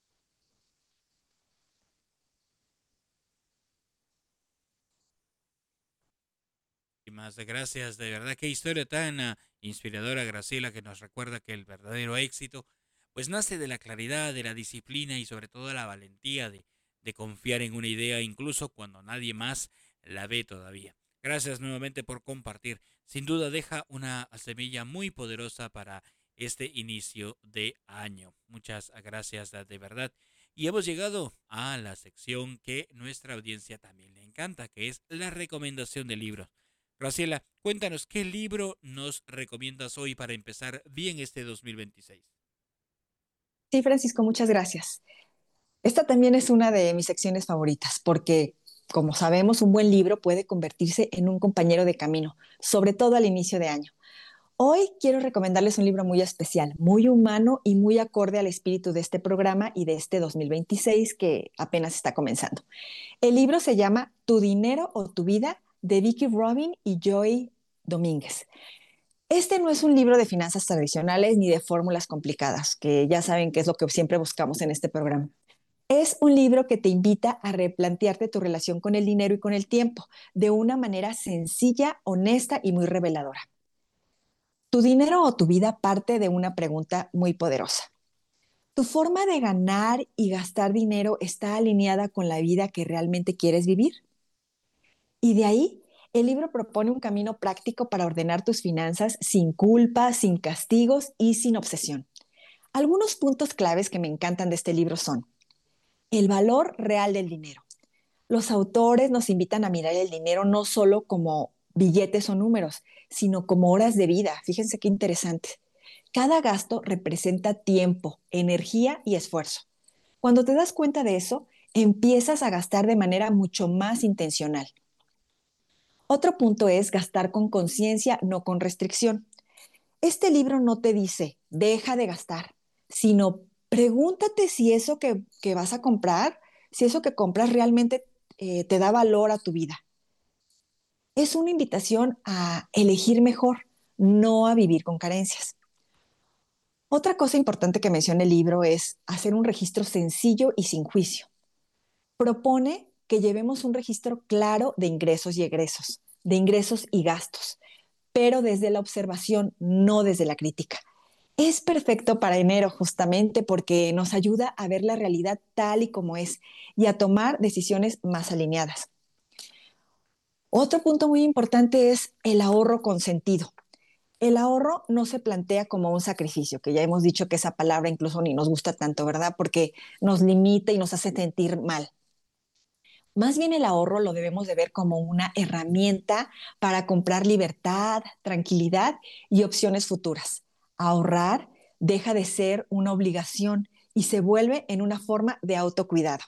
Más gracias, de verdad, qué historia tan inspiradora, Graciela, que nos recuerda que el verdadero éxito pues nace de la claridad, de la disciplina y sobre todo de la valentía de confiar en una idea incluso cuando nadie más la ve todavía. Gracias nuevamente por compartir. Sin duda deja una semilla muy poderosa para este inicio de año. Muchas gracias de verdad. Y hemos llegado a la sección que nuestra audiencia también le encanta, que es la recomendación de libros. Graciela, cuéntanos, ¿qué libro nos recomiendas hoy para empezar bien este 2026? Sí, Francisco, muchas gracias. Esta también es una de mis secciones favoritas porque, como sabemos, un buen libro puede convertirse en un compañero de camino, sobre todo al inicio de año. Hoy quiero recomendarles un libro muy especial, muy humano y muy acorde al espíritu de este programa y de este 2026 que apenas está comenzando. El libro se llama Tu dinero o tu vida, de Vicki Robin y Joy Domínguez. Este no es un libro de finanzas tradicionales ni de fórmulas complicadas, que ya saben que es lo que siempre buscamos en este programa. Es un libro que te invita a replantearte tu relación con el dinero y con el tiempo de una manera sencilla, honesta y muy reveladora. Tu dinero o tu vida parte de una pregunta muy poderosa. ¿Tu forma de ganar y gastar dinero está alineada con la vida que realmente quieres vivir? Y de ahí, el libro propone un camino práctico para ordenar tus finanzas sin culpa, sin castigos y sin obsesión. Algunos puntos claves que me encantan de este libro son el valor real del dinero. Los autores nos invitan a mirar el dinero no solo como billetes o números, sino como horas de vida. Fíjense qué interesante. Cada gasto representa tiempo, energía y esfuerzo. Cuando te das cuenta de eso, empiezas a gastar de manera mucho más intencional. Otro punto es gastar con conciencia, no con restricción. Este libro no te dice, deja de gastar, sino pregúntate si eso que vas a comprar, si eso que compras realmente te da valor a tu vida. Es una invitación a elegir mejor, no a vivir con carencias. Otra cosa importante que menciona el libro es hacer un registro sencillo y sin juicio. Propone que llevemos un registro claro de ingresos y egresos, de ingresos y gastos, pero desde la observación, no desde la crítica. Es perfecto para enero justamente porque nos ayuda a ver la realidad tal y como es y a tomar decisiones más alineadas. Otro punto muy importante es el ahorro con sentido. El ahorro no se plantea como un sacrificio, que ya hemos dicho que esa palabra incluso ni nos gusta tanto, ¿verdad? Porque nos limita y nos hace sentir mal. Más bien el ahorro lo debemos de ver como una herramienta para comprar libertad, tranquilidad y opciones futuras. Ahorrar deja de ser una obligación y se vuelve en una forma de autocuidado.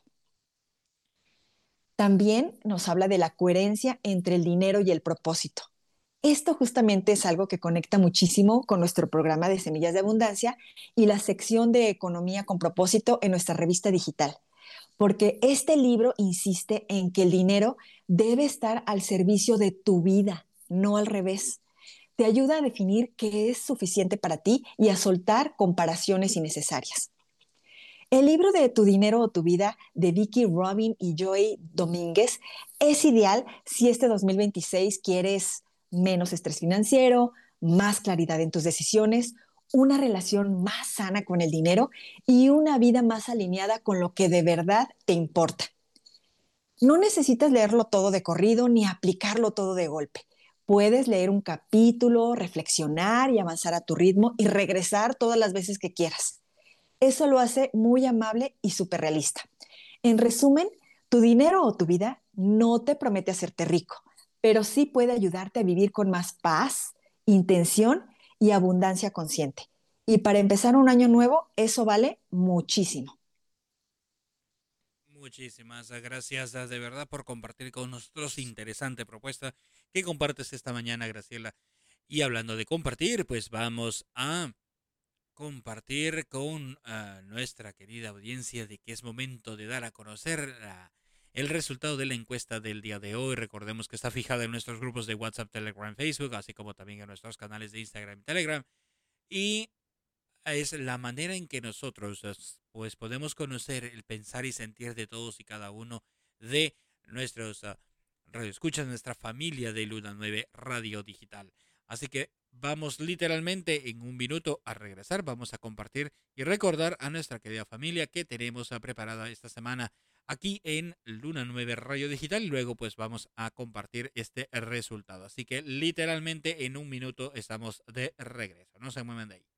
También nos habla de la coherencia entre el dinero y el propósito. Esto justamente es algo que conecta muchísimo con nuestro programa de Semillas de Abundancia y la sección de Economía con Propósito en nuestra revista digital. Porque este libro insiste en que el dinero debe estar al servicio de tu vida, no al revés. Te ayuda a definir qué es suficiente para ti y a soltar comparaciones innecesarias. El libro de Tu dinero o tu vida de Vicki Robin y Joy Domínguez es ideal si este 2026 quieres menos estrés financiero, más claridad en tus decisiones, una relación más sana con el dinero y una vida más alineada con lo que de verdad te importa. No necesitas leerlo todo de corrido ni aplicarlo todo de golpe. Puedes leer un capítulo, reflexionar y avanzar a tu ritmo y regresar todas las veces que quieras. Eso lo hace muy amable y súper realista. En resumen, Tu dinero o tu vida no te promete hacerte rico, pero sí puede ayudarte a vivir con más paz, intención y abundancia consciente. Y para empezar un año nuevo, eso vale muchísimo. Muchísimas gracias de verdad por compartir con nosotros interesante propuesta que compartes esta mañana, Graciela. Y hablando de compartir, pues vamos a compartir con nuestra querida audiencia de que es momento de dar a conocer el resultado de la encuesta del día de hoy. Recordemos que está fijada en nuestros grupos de WhatsApp, Telegram, Facebook, así como también en nuestros canales de Instagram y Telegram. Y es la manera en que nosotros pues podemos conocer el pensar y sentir de todos y cada uno de nuestros radioescuchas, nuestra familia de Luna 9 Radio Digital. Así que vamos literalmente en un minuto a regresar, vamos a compartir y recordar a nuestra querida familia que tenemos preparada esta semana aquí en Luna 9 Radio Digital. Luego pues vamos a compartir este resultado. Así que literalmente en un minuto estamos de regreso. No se muevan de ahí.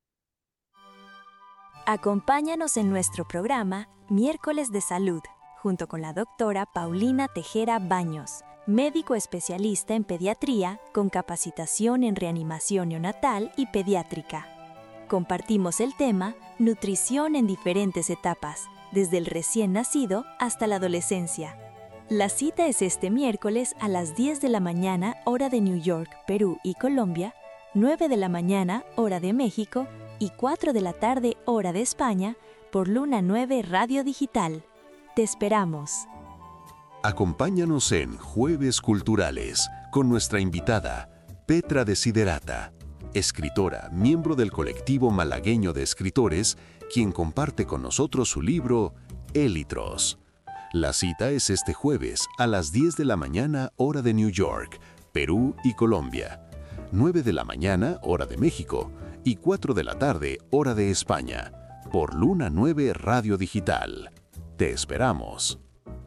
Acompáñanos en nuestro programa Miércoles de Salud, junto con la doctora Paulina Tejera Baños, médico especialista en pediatría con capacitación en reanimación neonatal y pediátrica. Compartimos el tema Nutrición en diferentes etapas, desde el recién nacido hasta la adolescencia. La cita es este miércoles a las 10 de la mañana, hora de New York, Perú y Colombia, 9 de la mañana, hora de México, y 4 de la tarde, hora de España, por Luna 9 Radio Digital. Te esperamos. Acompáñanos en Jueves Culturales con nuestra invitada, Petra Desiderata, escritora, miembro del colectivo malagueño de escritores, quien comparte con nosotros su libro Élitros. La cita es este jueves a las 10 de la mañana, hora de New York, Perú y Colombia. 9 de la mañana, hora de México, y 4 de la tarde, hora de España, por Luna 9 Radio Digital. Te esperamos.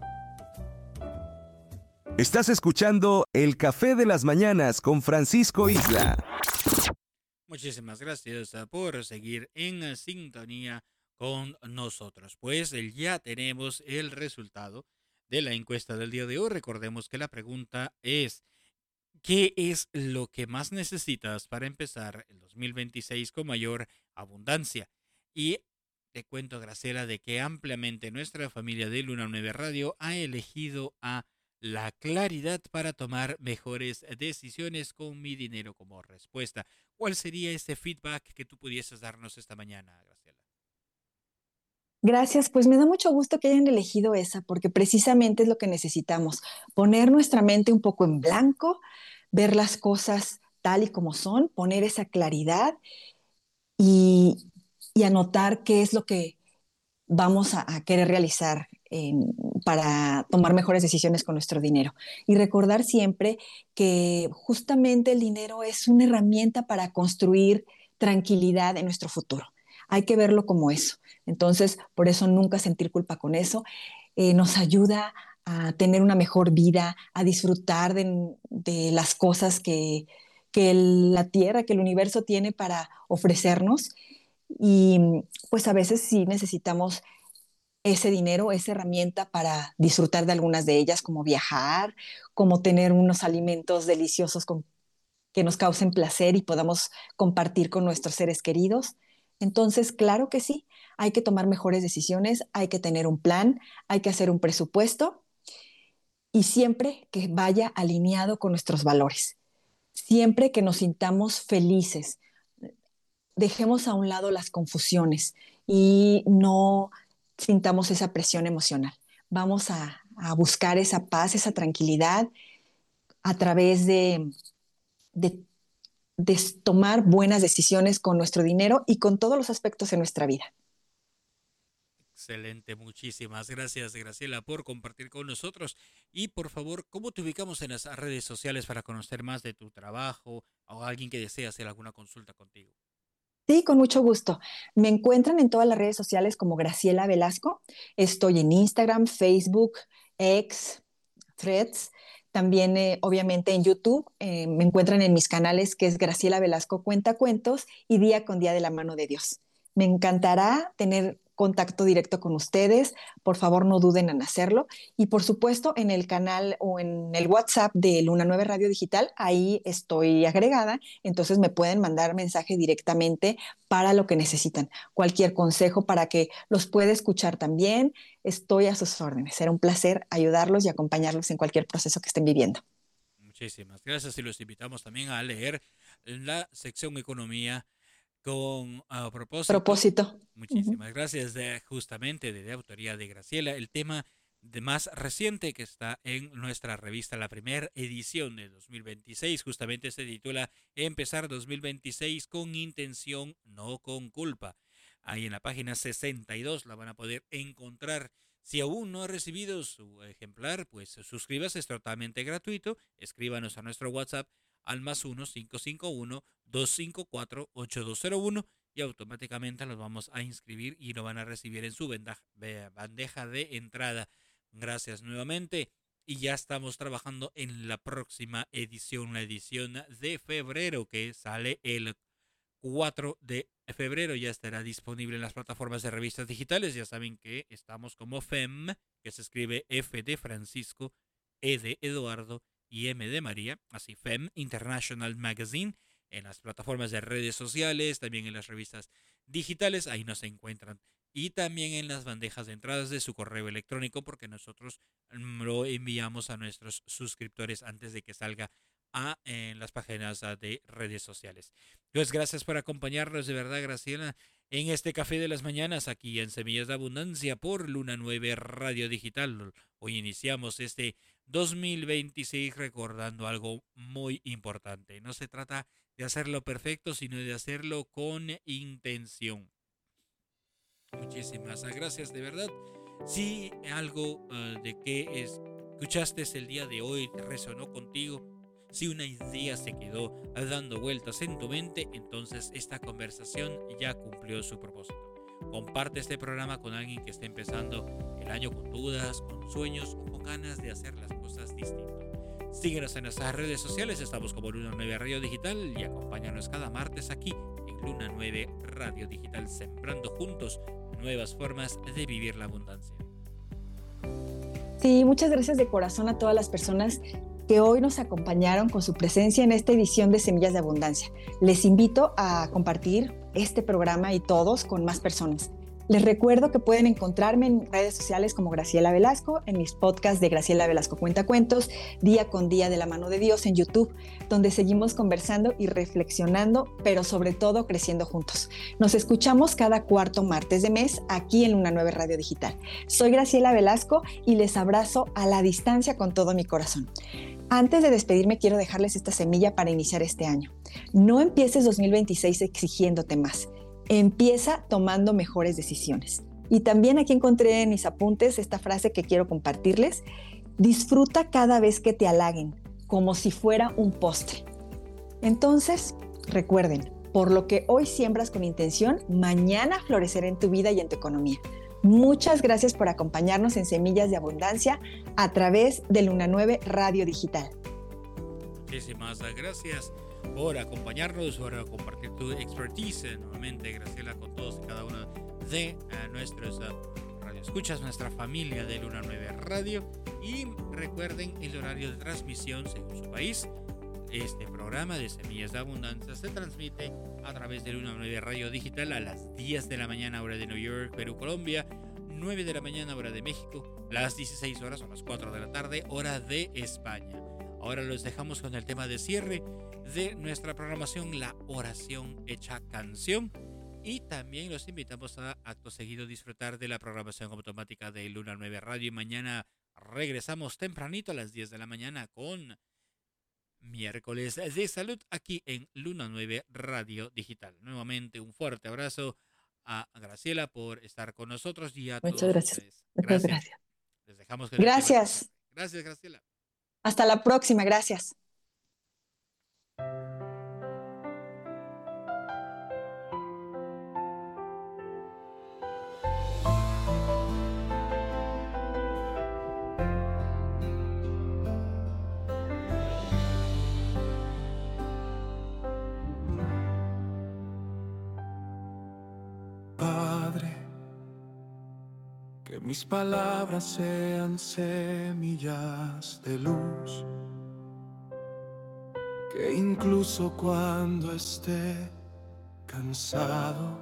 Estás escuchando El Café de las Mañanas con Francisco Isla. Muchísimas gracias por seguir en sintonía con nosotros. Pues ya tenemos el resultado de la encuesta del día de hoy. Recordemos que la pregunta es: ¿qué es lo que más necesitas para empezar el 2026 con mayor abundancia? Y te cuento, Graciela, de que ampliamente nuestra familia de Luna 9 Radio ha elegido a la claridad para tomar mejores decisiones con mi dinero como respuesta. ¿Cuál sería ese feedback que tú pudieses darnos esta mañana, Graciela? Gracias, pues me da mucho gusto que hayan elegido esa, porque precisamente es lo que necesitamos, poner nuestra mente un poco en blanco, ver las cosas tal y como son, poner esa claridad y anotar qué es lo que vamos a querer realizar para tomar mejores decisiones con nuestro dinero. Y recordar siempre que justamente el dinero es una herramienta para construir tranquilidad en nuestro futuro. Hay que verlo como eso. Entonces, por eso nunca sentir culpa con eso. Nos ayuda a tener una mejor vida, a disfrutar de las cosas que la Tierra, que el universo tiene para ofrecernos. Y pues a veces sí necesitamos ese dinero, esa herramienta para disfrutar de algunas de ellas, como viajar, como tener unos alimentos deliciosos que nos causen placer y podamos compartir con nuestros seres queridos. Entonces, claro que sí, hay que tomar mejores decisiones, hay que tener un plan, hay que hacer un presupuesto y siempre que vaya alineado con nuestros valores, siempre que nos sintamos felices. Dejemos a un lado las confusiones y no sintamos esa presión emocional. Vamos a buscar esa paz, esa tranquilidad a través de tomar buenas decisiones con nuestro dinero y con todos los aspectos de nuestra vida. Excelente, muchísimas gracias, Graciela, por compartir con nosotros. Y por favor, ¿cómo te ubicamos en las redes sociales para conocer más de tu trabajo o alguien que desee hacer alguna consulta contigo? Sí, con mucho gusto. Me encuentran en todas las redes sociales como Graciela Velasco. Estoy en Instagram, Facebook, X, Threads. También, obviamente, en YouTube. Me encuentran en mis canales, que es Graciela Velasco Cuenta Cuentos y Día con Día de la Mano de Dios. Me encantará tener contacto directo con ustedes. Por favor, no duden en hacerlo. Y por supuesto, en el canal o en el WhatsApp de Luna 9 Radio Digital, ahí estoy agregada. Entonces me pueden mandar mensaje directamente para lo que necesitan. Cualquier consejo para que los pueda escuchar también. Estoy a sus órdenes. Será un placer ayudarlos y acompañarlos en cualquier proceso que estén viviendo. Muchísimas gracias y los invitamos también a leer la sección Economía con propósito. Muchísimas gracias. Justamente de autoría de Graciela, el tema más reciente que está en nuestra revista, la primera edición de 2026, justamente se titula Empezar 2026 con intención, no con culpa. Ahí en la página 62 la van a poder encontrar. Si aún no ha recibido su ejemplar, pues suscríbase, es totalmente gratuito. Escríbanos a nuestro WhatsApp al +1 551 254 8201 y automáticamente los vamos a inscribir y lo van a recibir en su bandeja de entrada. Gracias nuevamente y ya estamos trabajando en la próxima edición, la edición de febrero que sale el 4 de febrero. Ya estará disponible en las plataformas de revistas digitales. Ya saben que estamos como FEM, que se escribe F de Francisco, E de Eduardo y M de María, así FEM International Magazine, en las plataformas de redes sociales, también en las revistas digitales, ahí nos encuentran. Y también en las bandejas de entradas de su correo electrónico, porque nosotros lo enviamos a nuestros suscriptores antes de que salga en las páginas de redes sociales. Pues gracias por acompañarnos, de verdad, Graciela, en este Café de las Mañanas, aquí en Semillas de Abundancia por Luna 9 Radio Digital. Hoy iniciamos este 2026 recordando algo muy importante. No se trata de hacerlo perfecto, sino de hacerlo con intención. Muchísimas gracias, de verdad. Si algo de que escuchaste el día de hoy te resonó contigo, Si una idea se quedó dando vueltas en tu mente, entonces esta conversación ya cumplió su propósito. Comparte este programa con alguien que esté empezando el año con dudas, con sueños o con ganas de hacer las cosas distintas. Síguenos en nuestras redes sociales, estamos como Luna 9 Radio Digital y acompáñanos cada martes aquí en Luna 9 Radio Digital, sembrando juntos nuevas formas de vivir la abundancia. Sí, muchas gracias de corazón a todas las personas que hoy nos acompañaron con su presencia en esta edición de Semillas de Abundancia. Les invito a compartir este programa y todos con más personas. Les recuerdo que pueden encontrarme en redes sociales como Graciela Velasco, en mis podcasts de Graciela Velasco Cuenta Cuentos, Día con Día de la Mano de Dios en YouTube, donde seguimos conversando y reflexionando, pero sobre todo creciendo juntos. Nos escuchamos cada cuarto martes de mes aquí en Luna 9 Radio Digital. Soy Graciela Velasco y les abrazo a la distancia con todo mi corazón. Antes de despedirme, quiero dejarles esta semilla para iniciar este año. No empieces 2026 exigiéndote más. Empieza tomando mejores decisiones. Y también aquí encontré en mis apuntes esta frase que quiero compartirles. Disfruta cada vez que te halaguen, como si fuera un postre. Entonces, recuerden, por lo que hoy siembras con intención, mañana florecerá en tu vida y en tu economía. Muchas gracias por acompañarnos en Semillas de Abundancia a través de Luna 9 Radio Digital. Muchísimas gracias por acompañarnos, por compartir tu expertise. Nuevamente, Graciela, con todos y cada uno de nuestros radioescuchas, nuestra familia de Luna 9 Radio. Y recuerden el horario de transmisión según su país. Este programa de Semillas de Abundancia se transmite a través de Luna 9 Radio Digital a las 10 de la mañana hora de New York, Perú, Colombia, 9 de la mañana hora de México, las 16 horas o las 4 de la tarde hora de España. Ahora los dejamos con el tema de cierre de nuestra programación, la oración hecha canción. Y también los invitamos a acto seguido disfrutar de la programación automática de Luna 9 Radio. Y mañana regresamos tempranito a las 10 de la mañana con Miércoles de Salud aquí en Luna 9 Radio Digital. Nuevamente un fuerte abrazo a Graciela por estar con nosotros y a Muchas todos gracias. ustedes. Muchas gracias. Les dejamos con Gracias. Gracias, Graciela. Hasta la próxima. Gracias. Padre, que mis palabras sean semillas de luz, que incluso cuando esté cansado,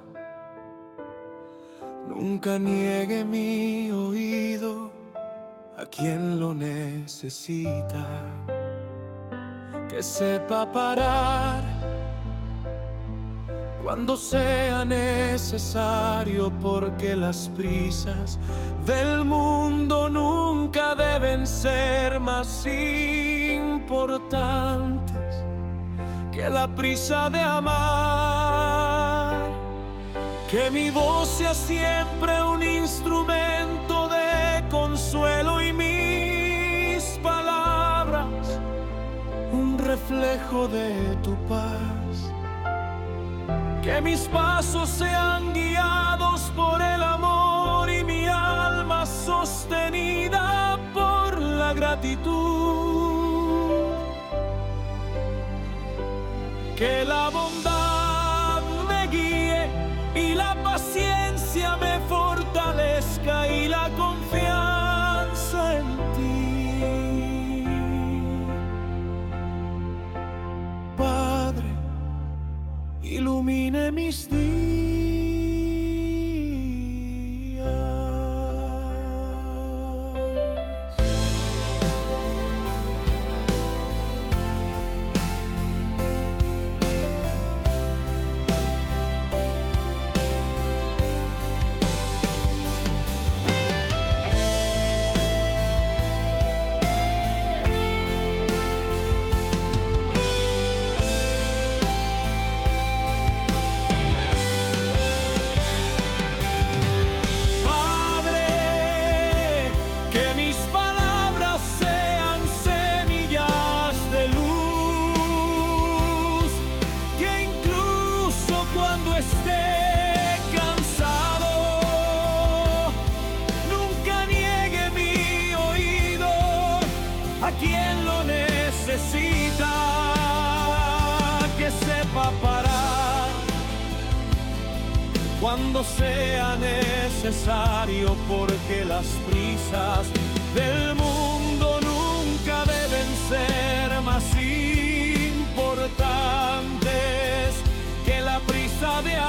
nunca niegue mi oído a quien lo necesita, que sepa parar cuando sea necesario, porque las prisas del mundo nunca deben ser más importantes que la prisa de amar. Que mi voz sea siempre un instrumento de consuelo y mis palabras un reflejo de tu paz. Que mis pasos sean guiados por el amor y mi alma sostenida por la gratitud. Que la bondad me guíe y la paciencia me fortalezca y la confianza en ti. Padre, ilumine mis días. cuando sea necesario, porque las prisas del mundo nunca deben ser más importantes que la prisa de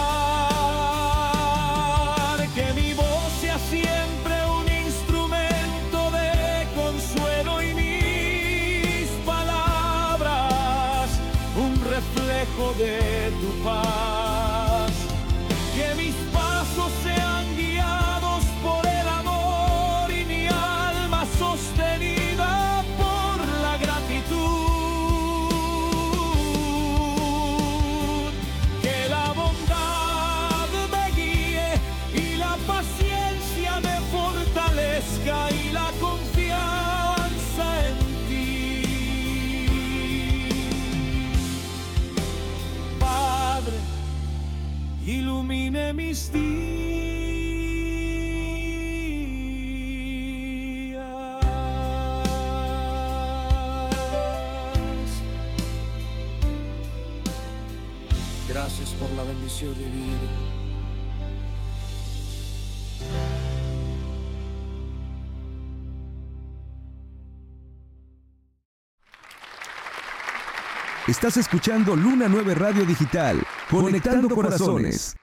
amar. Que mi voz sea siempre un instrumento de consuelo y mis palabras un reflejo de tu paz. Que mis pasos sean guiados por el amor y mi alma sostenida por la gratitud. Que la bondad me guíe y la paciencia me fortalezca y la confianza en ti. Padre, ilumine mis días. Gracias por la bendición de vida. Estás escuchando Luna 9 Radio Digital, conectando corazones.